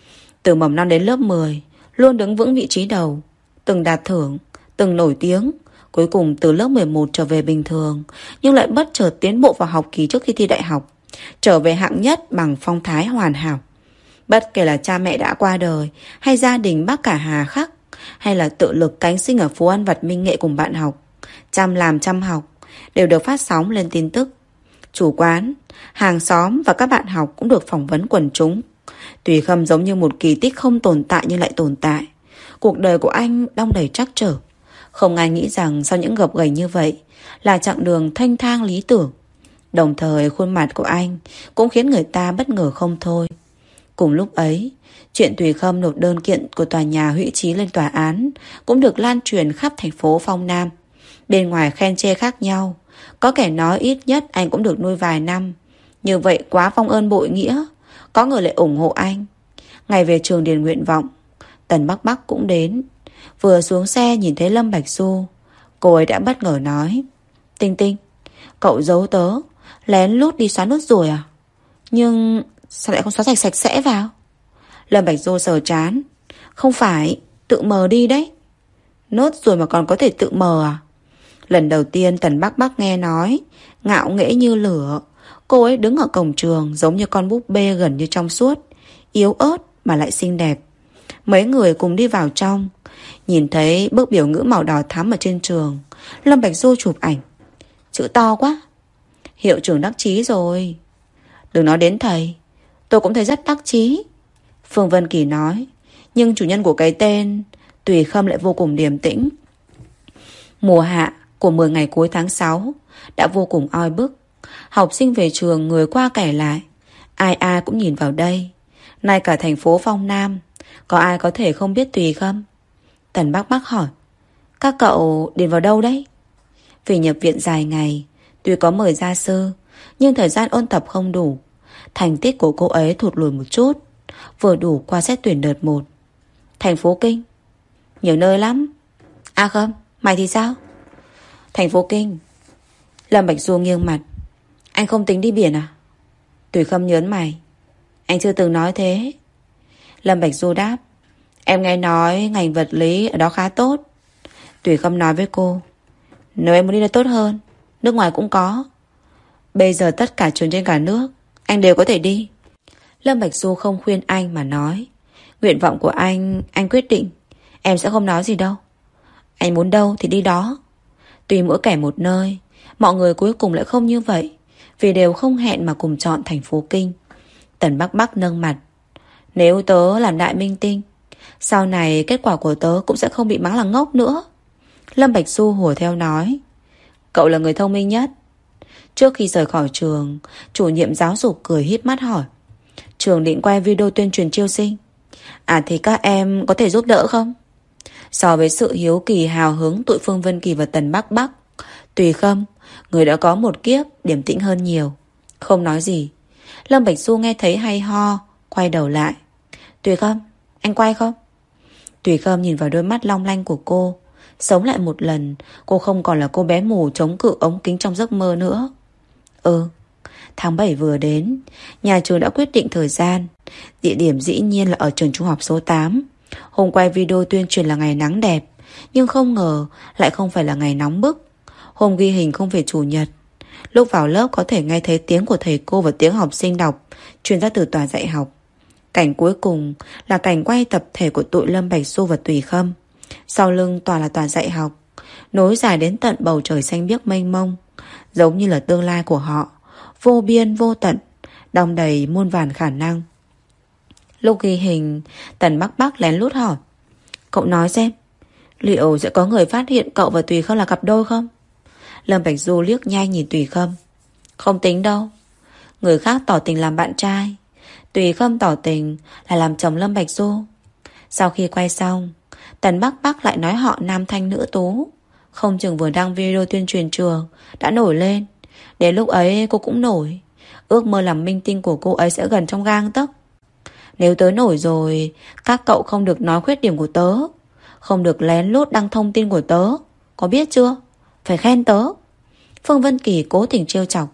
Từ mầm non đến lớp 10, luôn đứng vững vị trí đầu, từng đạt thưởng, từng nổi tiếng. Cuối cùng từ lớp 11 trở về bình thường, nhưng lại bất chợt tiến bộ vào học kỳ trước khi thi đại học, trở về hạng nhất bằng phong thái hoàn hảo. Bất kể là cha mẹ đã qua đời, hay gia đình bác cả hà khắc, hay là tự lực cánh sinh ở phố ăn vặt Minh Nghệ cùng bạn học, chăm làm chăm học, đều được phát sóng lên tin tức. Chủ quán, hàng xóm và các bạn học cũng được phỏng vấn quần chúng. Tùy Khâm giống như một kỳ tích không tồn tại nhưng lại tồn tại. Cuộc đời của anh đong đầy trắc trở. Không ai nghĩ rằng sau những gập ghềnh như vậy là chặng đường thanh thang lý tưởng. Đồng thời khuôn mặt của anh cũng khiến người ta bất ngờ không thôi. Cùng lúc ấy, chuyện Tùy Khâm nộp đơn kiện của tòa nhà Hữu Trí lên tòa án cũng được lan truyền khắp thành phố Phong Nam. Bên ngoài khen chê khác nhau. Có kẻ nói ít nhất anh cũng được nuôi vài năm. Như vậy quá phong ơn bội nghĩa. Có người lại ủng hộ anh. Ngày về trường điền nguyện vọng, Tần Bắc Bắc cũng đến. Vừa xuống xe nhìn thấy Lâm Bạch Du, cô ấy đã bất ngờ nói: Tinh Tinh, cậu giấu tớ lén lút đi xóa nốt ruồi à? Nhưng sao lại không xóa sạch sạch sẽ vào? Lâm Bạch Du sờ trán: Không phải, tự mờ đi đấy. Nốt ruồi mà còn có thể tự mờ à? Lần đầu tiên Tần Bắc Bắc nghe nói, ngạo nghễ như lửa. Cô ấy đứng ở cổng trường giống như con búp bê gần như trong suốt, yếu ớt mà lại xinh đẹp. Mấy người cùng đi vào trong, nhìn thấy bức biểu ngữ màu đỏ thắm ở trên trường. Lâm Bạch Du chụp ảnh. Chữ to quá. Hiệu trưởng đắc chí rồi. Đừng nói đến thầy, tôi cũng thấy rất đắc chí, Phương Vân Kỳ nói. Nhưng chủ nhân của cái tên Tùy Khâm lại vô cùng điềm tĩnh. Mùa hạ của 10 ngày cuối tháng 6 đã vô cùng oi bức. Học sinh về trường người qua kẻ lại, ai ai cũng nhìn vào đây. Nay cả thành phố Phong Nam, có ai có thể không biết Tùy Khâm? Tần Bắc Bắc hỏi: Các cậu điền vào đâu đấy? Vì nhập viện dài ngày, tuy có mời gia sư, nhưng thời gian ôn tập không đủ. Thành tích của cô ấy thụt lùi một chút, vừa đủ qua xét tuyển đợt 1. Thành phố Kinh, nhiều nơi lắm. À không, mày thì sao? Thành phố Kinh. Lâm Bạch Du nghiêng mặt: Anh không tính đi biển à? Tùy Khâm nhớn mày: Anh chưa từng nói thế. Lâm Bạch Du đáp: Em nghe nói ngành vật lý ở đó khá tốt. Tùy Khâm nói với cô: Nếu em muốn đi nơi tốt hơn, nước ngoài cũng có. Bây giờ tất cả trường trên cả nước anh đều có thể đi. Lâm Bạch Du không khuyên anh mà nói: Nguyện vọng của anh quyết định, em sẽ không nói gì đâu. Anh muốn đâu thì đi đó. Tuy mỗi kẻ một nơi, mọi người cuối cùng lại không như vậy, vì đều không hẹn mà cùng chọn thành phố Kinh. Tần Bắc Bắc nâng mặt: Nếu tớ làm đại minh tinh, sau này kết quả của tớ cũng sẽ không bị mắng là ngốc nữa. Lâm Bạch Du hùa theo nói: Cậu là người thông minh nhất. Trước khi rời khỏi trường, chủ nhiệm giáo dục cười híp mắt hỏi: Trường định quay video tuyên truyền chiêu sinh, à thì các em có thể giúp đỡ không? So với sự hiếu kỳ hào hứng tụi Phương Vân Kỳ và Tần Bắc Bắc, Tùy Khâm, người đã có một kiếp, điềm tĩnh hơn nhiều, không nói gì. Lâm Bạch Du nghe thấy hay ho, quay đầu lại: Tùy Khâm, anh quay không? Tùy Khâm nhìn vào đôi mắt long lanh của cô. Sống lại một lần, cô không còn là cô bé mù chống cự ống kính trong giấc mơ nữa. Tháng 7 vừa đến, nhà trường đã quyết định thời gian. Địa điểm dĩ nhiên là ở trường trung học số 8. Hôm quay video tuyên truyền là ngày nắng đẹp, nhưng không ngờ lại không phải là ngày nóng bức. Hôm ghi hình không phải chủ nhật. Lúc vào lớp có thể nghe thấy tiếng của thầy cô và tiếng học sinh đọc truyền ra từ tòa dạy học. Cảnh cuối cùng là cảnh quay tập thể của tụi Lâm Bạch Du và Tùy Khâm. Sau lưng toàn là tòa dạy học, nối dài đến tận bầu trời xanh biếc mênh mông, giống như là tương lai của họ, vô biên vô tận, đong đầy muôn vàn khả năng. Lúc ghi hình, Tần Bắc Bắc lén lút hỏi: Cậu nói xem, liệu sẽ có người phát hiện cậu và Tùy Khâm là cặp đôi không? Lâm Bạch Du liếc nhanh nhìn Tùy Khâm: Không tính đâu. Người khác tỏ tình làm bạn trai, Tùy Khâm tỏ tình là làm chồng Lâm Bạch Du. Sau khi quay xong, Tần Bắc Bắc lại nói họ nam thanh nữ tú, không chừng vừa đăng video tuyên truyền trường đã nổi lên. Đến lúc ấy cô cũng nổi. Ước mơ làm minh tinh của cô ấy sẽ gần trong gang tấc. Nếu tớ nổi rồi, các cậu không được nói khuyết điểm của tớ, không được lén lút đăng thông tin của tớ, có biết chưa? Phải khen tớ. Phương Vân Kỳ cố tình trêu chọc: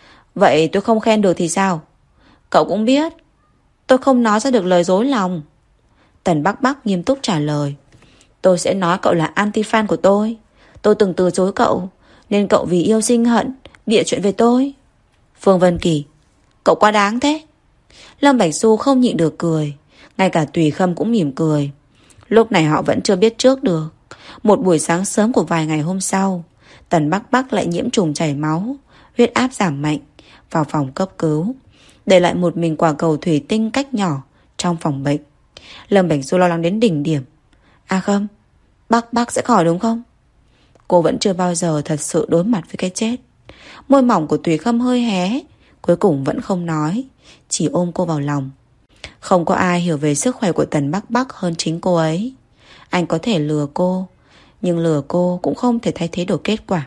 Vậy tôi không khen được thì sao? Cậu cũng biết tôi không nói ra được lời dối lòng. Tần Bắc Bắc nghiêm túc trả lời: Tôi sẽ nói cậu là anti-fan của tôi. Tôi từng từ chối cậu, nên cậu vì yêu sinh hận bịa chuyện về tôi. Phương Vân Kỳ: Cậu quá đáng thế. Lâm Bạch Du không nhịn được cười. Ngay cả Tùy Khâm cũng mỉm cười. Lúc này họ vẫn chưa biết trước được. Một buổi sáng sớm của vài ngày hôm sau, Tần Bắc Bắc lại nhiễm trùng chảy máu, huyết áp giảm mạnh, vào phòng cấp cứu, để lại một mình quả cầu thủy tinh cách nhỏ trong phòng bệnh. Lâm Bạch Du lo lắng đến đỉnh điểm. À không, Bắc Bắc sẽ khỏi đúng không? Cô vẫn chưa bao giờ thật sự đối mặt với cái chết. Môi mỏng của Tùy Khâm hơi hé, cuối cùng vẫn không nói, chỉ ôm cô vào lòng. Không có ai hiểu về sức khỏe của Tần Bắc Bắc hơn chính cô ấy. Anh có thể lừa cô, nhưng lừa cô cũng không thể thay thế được kết quả.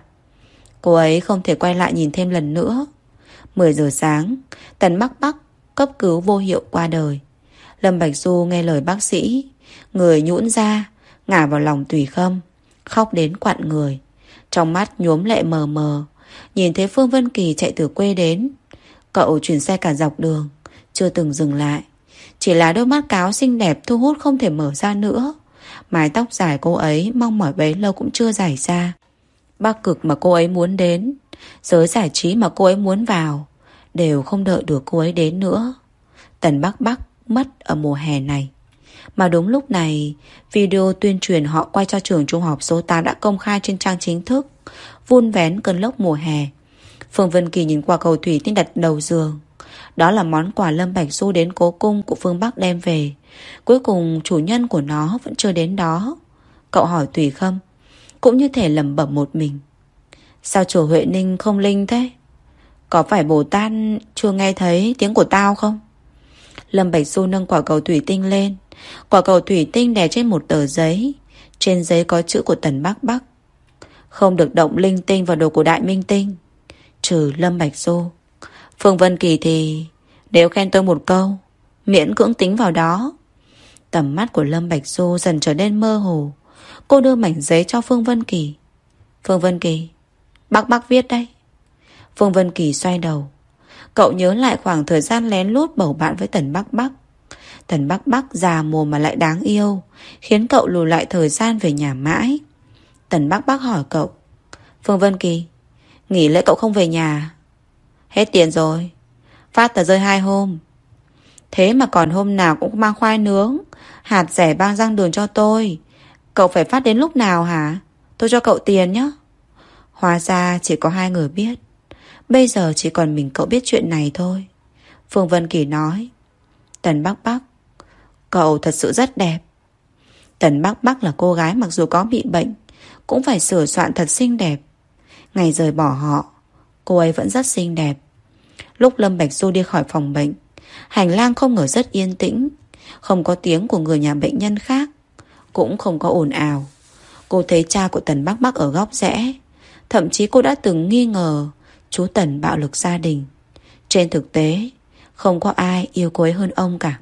Cô ấy không thể quay lại nhìn thêm lần nữa. 10 giờ sáng, Tần Bắc Bắc cấp cứu vô hiệu qua đời. Lâm Bạch Du nghe lời bác sĩ, người nhũn ra, ngả vào lòng Tùy Khâm, khóc đến quặn người. Trong mắt nhuốm lệ mờ mờ, nhìn thấy Phương Vân Kỳ chạy từ quê đến. Cậu chuyển xe cả dọc đường, chưa từng dừng lại. Chỉ là đôi mắt cáo xinh đẹp thu hút không thể mở ra nữa. Mái tóc dài cô ấy mong mỏi bấy lâu cũng chưa dài ra. Bắc Cực mà cô ấy muốn đến, giới giải trí mà cô ấy muốn vào, đều không đợi được cô ấy đến nữa. Tần Bắc Bắc mất ở mùa hè này. Mà đúng lúc này, video tuyên truyền họ quay cho trường trung học số 8 đã công khai trên trang chính thức, vun vén cơn lốc mùa hè. Phương Vân Kỳ nhìn quả cầu thủy tinh đặt đầu giường. Đó là món quà Lâm Bạch Du đến cố cung của phương Bắc đem về. Cuối cùng chủ nhân của nó vẫn chưa đến đó. Cậu hỏi Tùy Khâm, cũng như thể lẩm bẩm một mình: Sao chùa Huệ Ninh không linh thế? Có phải Bồ Tát chưa nghe thấy tiếng của tao không? Lâm Bạch Du nâng quả cầu thủy tinh lên. Quả cầu thủy tinh đè trên một tờ giấy. Trên giấy có chữ của Tần Bắc Bắc: Không được động linh tinh vào đồ của Đại Minh Tinh, trừ Lâm Bạch Du. Phương Vân Kỳ thì nếu khen tôi một câu, miễn cưỡng tính vào đó. Tầm mắt của Lâm Bạch Du dần trở nên mơ hồ. Cô đưa mảnh giấy cho Phương Vân Kỳ. Phương Vân Kỳ, Bắc Bắc viết đây. Phương Vân Kỳ xoay đầu. Cậu nhớ lại khoảng thời gian lén lút bầu bạn với Tần Bắc Bắc. Tần Bắc Bắc già mồm mà lại đáng yêu, khiến cậu lùi lại thời gian về nhà mãi. Tần Bắc Bắc hỏi cậu: Phương Vân Kỳ, nghỉ lễ cậu không về nhà? Hết tiền rồi, phát tờ rơi 2 hôm. Thế mà còn hôm nào cũng mang khoai nướng, hạt dẻ băng rang đường cho tôi. Cậu phải phát đến lúc nào hả? Tôi cho cậu tiền nhé. Hóa ra chỉ có 2 người biết. Bây giờ chỉ còn mình cậu biết chuyện này thôi. Phương Vân Kỳ nói. Tần Bắc Bắc, cậu thật sự rất đẹp. Tần Bắc Bắc là cô gái mặc dù có bị bệnh, cũng phải sửa soạn thật xinh đẹp. Ngày rời bỏ họ, cô ấy vẫn rất xinh đẹp. Lúc Lâm Bạch Du đi khỏi phòng bệnh, hành lang không ngờ rất yên tĩnh. Không có tiếng của người nhà bệnh nhân khác, cũng không có ồn ào. Cô thấy cha của Tần Bắc Bắc ở góc rẽ. Thậm chí cô đã từng nghi ngờ chú Tần bạo lực gia đình. Trên thực tế, không có ai yêu cô ấy hơn ông cả.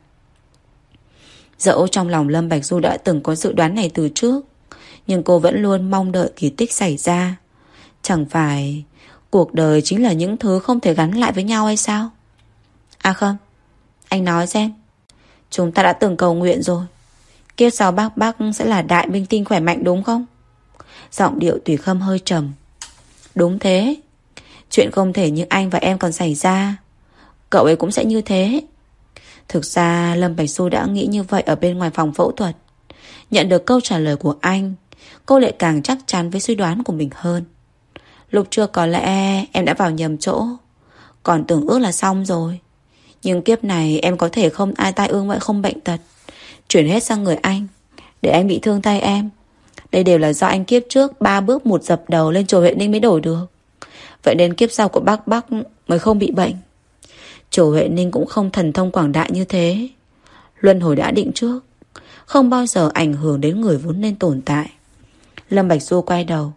Dẫu trong lòng Lâm Bạch Du đã từng có dự đoán này từ trước, nhưng cô vẫn luôn mong đợi kỳ tích xảy ra. Chẳng phải cuộc đời chính là những thứ không thể gắn lại với nhau hay sao? À không, anh nói xem. Chúng ta đã từng cầu nguyện rồi, kiếp sau Bắc Bắc sẽ là đại minh tinh khỏe mạnh đúng không? Giọng điệu Tùy Khâm hơi trầm. Đúng thế. Chuyện không thể như anh và em còn xảy ra, cậu ấy cũng sẽ như thế. Thực ra Lâm Bạch Du đã nghĩ như vậy ở bên ngoài phòng phẫu thuật. Nhận được câu trả lời của anh, cô lại càng chắc chắn với suy đoán của mình hơn. Lúc trước có lẽ em đã vào nhầm chỗ, còn tưởng ước là xong rồi. Nhưng kiếp này em có thể không ai tai ương vậy, không bệnh tật, chuyển hết sang người anh, để anh bị thương tay em. Đây đều là do anh kiếp trước 3 bước một dập đầu lên chùa Huệ Ninh mới đổi được. Vậy nên kiếp sau của bác mới không bị bệnh. Chùa Huệ Ninh cũng không thần thông quảng đại như thế. Luân hồi đã định trước, không bao giờ ảnh hưởng đến người vốn nên tồn tại. Lâm Bạch Du quay đầu.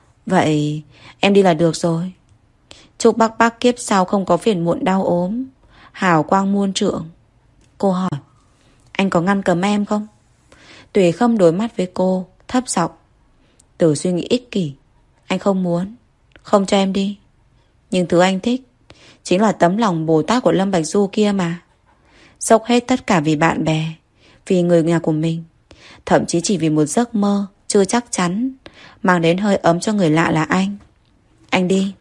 Vậy em đi là được rồi. Chúc bác kiếp sau không có phiền muộn đau ốm, hào quang muôn trượng. Cô hỏi, anh có ngăn cấm em không? Tùy Khâm đối mắt với cô, thấp giọng. Từ suy nghĩ ích kỷ, anh không muốn, không cho em đi. Nhưng thứ anh thích chính là tấm lòng Bồ Tát của Lâm Bạch Du kia mà. Dốc hết tất cả vì bạn bè, vì người nhà của mình, thậm chí chỉ vì một giấc mơ chưa chắc chắn mang đến hơi ấm cho người lạ là anh. Anh đi.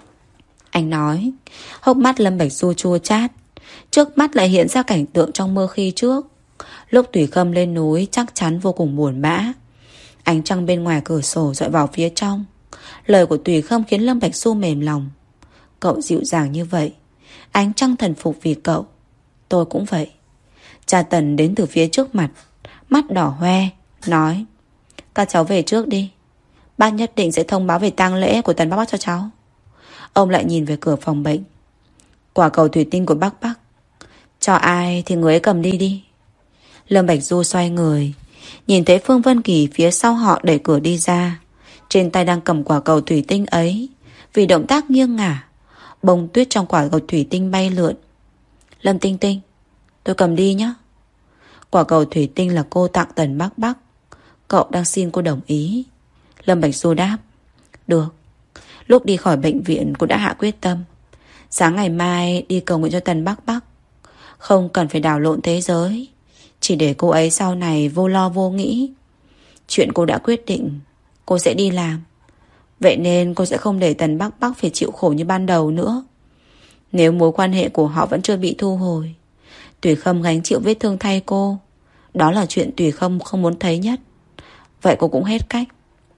Anh nói. Hốc mắt Lâm Bạch Du chua chát. Trước mắt lại hiện ra cảnh tượng trong mơ khi trước. Lúc Tùy Khâm lên núi chắc chắn vô cùng buồn bã. Ánh trăng bên ngoài cửa sổ dọi vào phía trong. Lời của Tùy Khâm khiến Lâm Bạch Du mềm lòng. Cậu dịu dàng như vậy, ánh trăng thần phục vì cậu. Tôi cũng vậy. Cha Tần đến từ phía trước mặt, mắt đỏ hoe, nói: các cháu về trước đi, bác nhất định sẽ thông báo về tang lễ của Tần bác cho cháu. Ông lại nhìn về cửa phòng bệnh. Quả cầu thủy tinh của bác, cho ai thì người ấy cầm đi đi. Lâm Bạch Du xoay người, nhìn thấy Phương Vân Kỳ phía sau họ đẩy cửa đi ra. Trên tay đang cầm quả cầu thủy tinh ấy, vì động tác nghiêng ngả, bông tuyết trong quả cầu thủy tinh bay lượn. Lâm Tinh Tinh, tôi cầm đi nhé. Quả cầu thủy tinh là cô tặng Tần bác. Cậu đang xin cô đồng ý. Lâm Bạch Du đáp: được. Lúc đi khỏi bệnh viện cô đã hạ quyết tâm, sáng ngày mai đi cầu nguyện cho Tần bác. Không cần phải đảo lộn thế giới, chỉ để cô ấy sau này vô lo vô nghĩ. Chuyện cô đã quyết định, cô sẽ đi làm. Vậy nên cô sẽ không để Tần bác phải chịu khổ như ban đầu nữa. Nếu mối quan hệ của họ vẫn chưa bị thu hồi, Tùy Khâm gánh chịu vết thương thay cô. Đó là chuyện Tùy Khâm không muốn thấy nhất. Vậy cô cũng hết cách.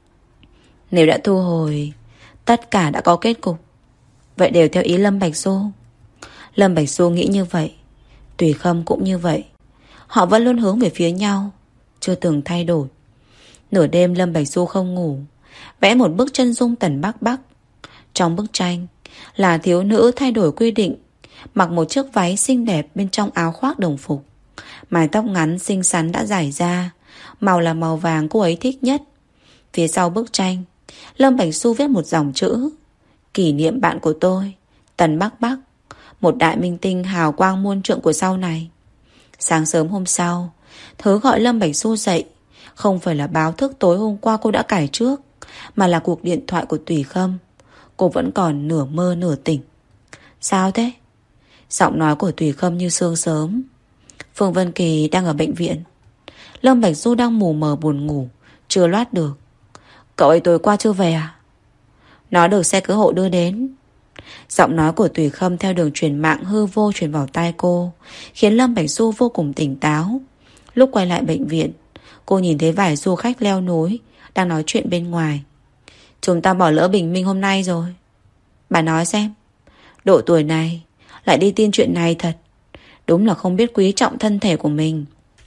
Nếu đã thu hồi, tất cả đã có kết cục, vậy đều theo ý Lâm Bạch Du. Lâm Bạch Du nghĩ như vậy, Tùy Khâm cũng như vậy. Họ vẫn luôn hướng về phía nhau, chưa từng thay đổi. Nửa đêm Lâm Bạch Du không ngủ, vẽ một bức chân dung Tần bác. Trong bức tranh là thiếu nữ thay đổi quy định, mặc một chiếc váy xinh đẹp bên trong áo khoác đồng phục. Mái tóc ngắn xinh xắn đã rải ra, màu là màu vàng cô ấy thích nhất. Phía sau bức tranh, Lâm Bạch Du viết một dòng chữ: kỷ niệm bạn của tôi, Tần bác, một đại minh tinh hào quang muôn trượng của sau này. Sáng sớm hôm sau, thứ gọi Lâm Bạch Du dậy không phải là báo thức tối hôm qua cô đã cài trước, mà là cuộc điện thoại của Tùy Khâm. Cô vẫn còn nửa mơ nửa tỉnh. Sao thế? Giọng nói của Tùy Khâm như sương sớm. Phương Vân Kỳ đang ở bệnh viện. Lâm Bạch Du đang mù mờ buồn ngủ, chưa loát được. Cậu ấy tối qua chưa về à? Nó được xe cứu hộ đưa đến. Giọng nói của Tùy Khâm theo đường truyền mạng hư vô truyền vào tai cô, khiến Lâm Bạch Du vô cùng tỉnh táo. Lúc quay lại bệnh viện, cô nhìn thấy vài du khách leo núi đang nói chuyện bên ngoài. Chúng ta bỏ lỡ bình minh hôm nay rồi. Bà nói xem, độ tuổi này lại đi tin chuyện này thật, đúng là không biết quý trọng thân thể của mình.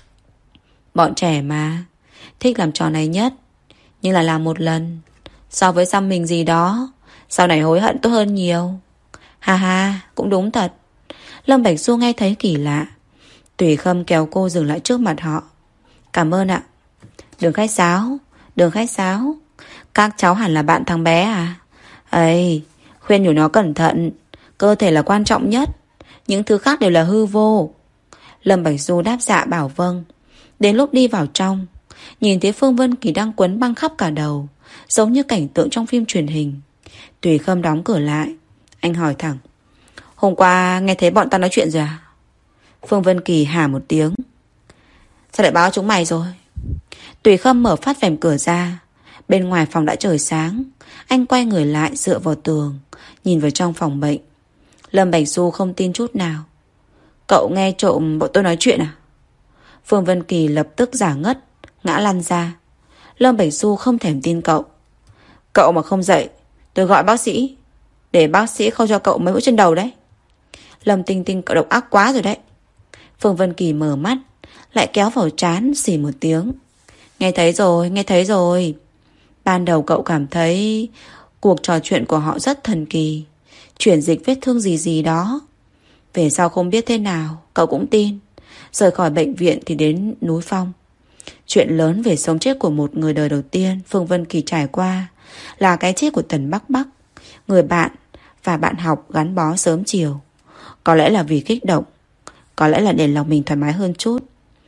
Bọn trẻ mà, thích làm trò này nhất, nhưng là làm một lần, so với xăm mình gì đó, sau này hối hận tốt hơn nhiều. Ha ha, cũng đúng thật. Lâm Bạch Du nghe thấy kỳ lạ. Tùy Khâm kéo cô dừng lại trước mặt họ. Cảm ơn ạ. Đừng khách sáo. Các cháu hẳn là bạn thằng bé à? Ây, khuyên nhủ nó cẩn thận, cơ thể là quan trọng nhất, những thứ khác đều là hư vô. Lâm Bạch Du đáp dạ bảo vâng. Đến lúc đi vào trong, nhìn thấy Phương Vân Kỳ đang quấn băng khắp cả đầu, giống như cảnh tượng trong phim truyền hình. Tùy Khâm đóng cửa lại. Anh hỏi thẳng: hôm qua nghe thấy bọn ta nói chuyện rồi à? Phương Vân Kỳ hả một tiếng. Sao lại báo chúng mày rồi? Tùy Khâm mở phát rèm cửa ra. Bên ngoài phòng đã trời sáng. Anh quay người lại dựa vào tường, nhìn vào trong phòng bệnh. Lâm Bạch Du không tin chút nào. Cậu nghe trộm bọn tôi nói chuyện à? Phương Vân Kỳ lập tức giả ngất, ngã lăn ra. Lâm Bạch Du không thèm tin cậu. Cậu mà không dậy, tôi gọi bác sĩ, để bác sĩ khâu cho cậu mấy mũi trên đầu đấy. Lâm Tinh Tinh cậu độc ác quá rồi đấy. Phương Vân Kỳ mở mắt, lại kéo vào trán xì một tiếng. Nghe thấy rồi, nghe thấy rồi. Ban đầu cậu cảm thấy cuộc trò chuyện của họ rất thần kỳ, chuyển dịch vết thương gì gì đó. Về sau không biết thế nào, cậu cũng tin. Rời khỏi bệnh viện thì đến núi Phong. Chuyện lớn về sống chết của một người đời đầu tiên Phương Vân Kỳ trải qua là cái chết của Tần Bắc Bắc, người bạn và bạn học gắn bó sớm chiều. Có lẽ là vì kích động, có lẽ là để lòng mình thoải mái hơn chút.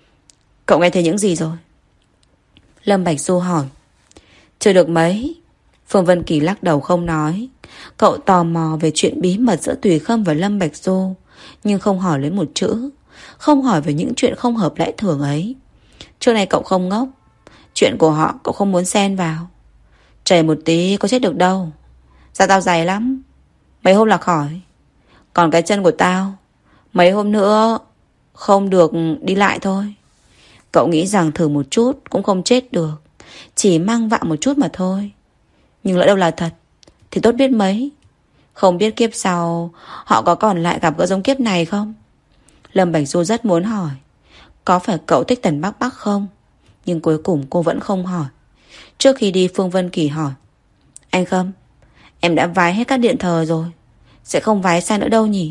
Cậu nghe thấy những gì rồi? Lâm Bạch Du hỏi. Chưa được mấy. Phương Vân Kỳ lắc đầu không nói. Cậu tò mò về chuyện bí mật giữa Tùy Khâm và Lâm Bạch Du, nhưng không hỏi lấy một chữ. Không hỏi về những chuyện không hợp lẽ thường ấy. Trước này cậu không ngốc. Chuyện của họ cậu không muốn xen vào. Chảy một tí có chết được đâu. Da tao dày lắm, mấy hôm là khỏi. Còn cái chân của tao, mấy hôm nữa không được đi lại thôi. Cậu nghĩ rằng thử một chút cũng không chết được, chỉ mang vạ một chút mà thôi. Nhưng lỡ đâu là thật thì tốt biết mấy. Không biết kiếp sau họ có còn lại gặp gỡ giống kiếp này không? Lâm Bạch Du rất muốn hỏi có phải cậu thích Tần Bắc Bắc không, nhưng cuối cùng cô vẫn không hỏi. Trước khi đi Phương Vân Kỳ hỏi. Anh Khâm, em đã vái hết các điện thờ rồi, sẽ không vái sai nữa đâu nhỉ?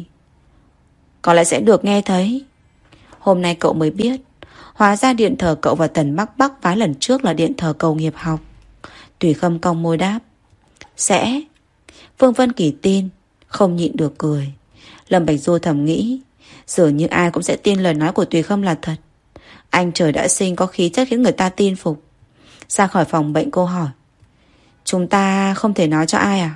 Có lẽ sẽ được nghe thấy. Hôm nay cậu mới biết, hóa ra điện thờ cậu và Tần Bắc Bắc vái lần trước là điện thờ cầu nghiệp học. Tùy Khâm cong môi đáp. Sẽ. Phương Vân Kỳ tin, không nhịn được cười. Lâm Bạch Du thầm nghĩ, dường như ai cũng sẽ tin lời nói của Tùy Khâm là thật. Anh trời đã sinh có khí chất khiến người ta tin phục. Ra khỏi phòng bệnh cô hỏi. Chúng ta không thể nói cho ai à?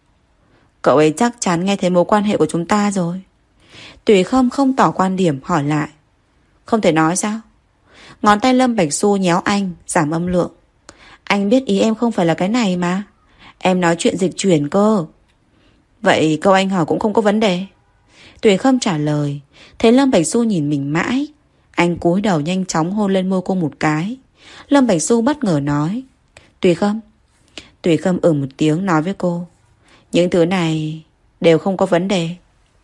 Cậu ấy chắc chắn nghe thấy mối quan hệ của chúng ta rồi. Tùy Khâm không tỏ quan điểm hỏi lại. Không thể nói sao? Ngón tay Lâm Bạch Du nhéo anh, giảm âm lượng. Anh biết ý em không phải là cái này mà. Em nói chuyện dịch chuyển cơ. Vậy câu anh hỏi cũng không có vấn đề. Tùy Khâm trả lời. Thấy Lâm Bạch Du nhìn mình mãi, anh cúi đầu nhanh chóng hôn lên môi cô một cái. Lâm Bạch Du bất ngờ nói. Tùy Khâm. Tùy Khâm một tiếng nói với cô. Những thứ này đều không có vấn đề.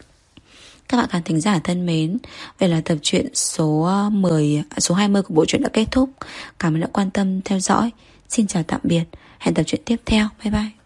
Các bạn khán thính giả thân mến, vậy là tập truyện số 20 của bộ truyện đã kết thúc. Cảm ơn đã quan tâm theo dõi. Xin chào tạm biệt. Hẹn tập truyện tiếp theo. Bye bye.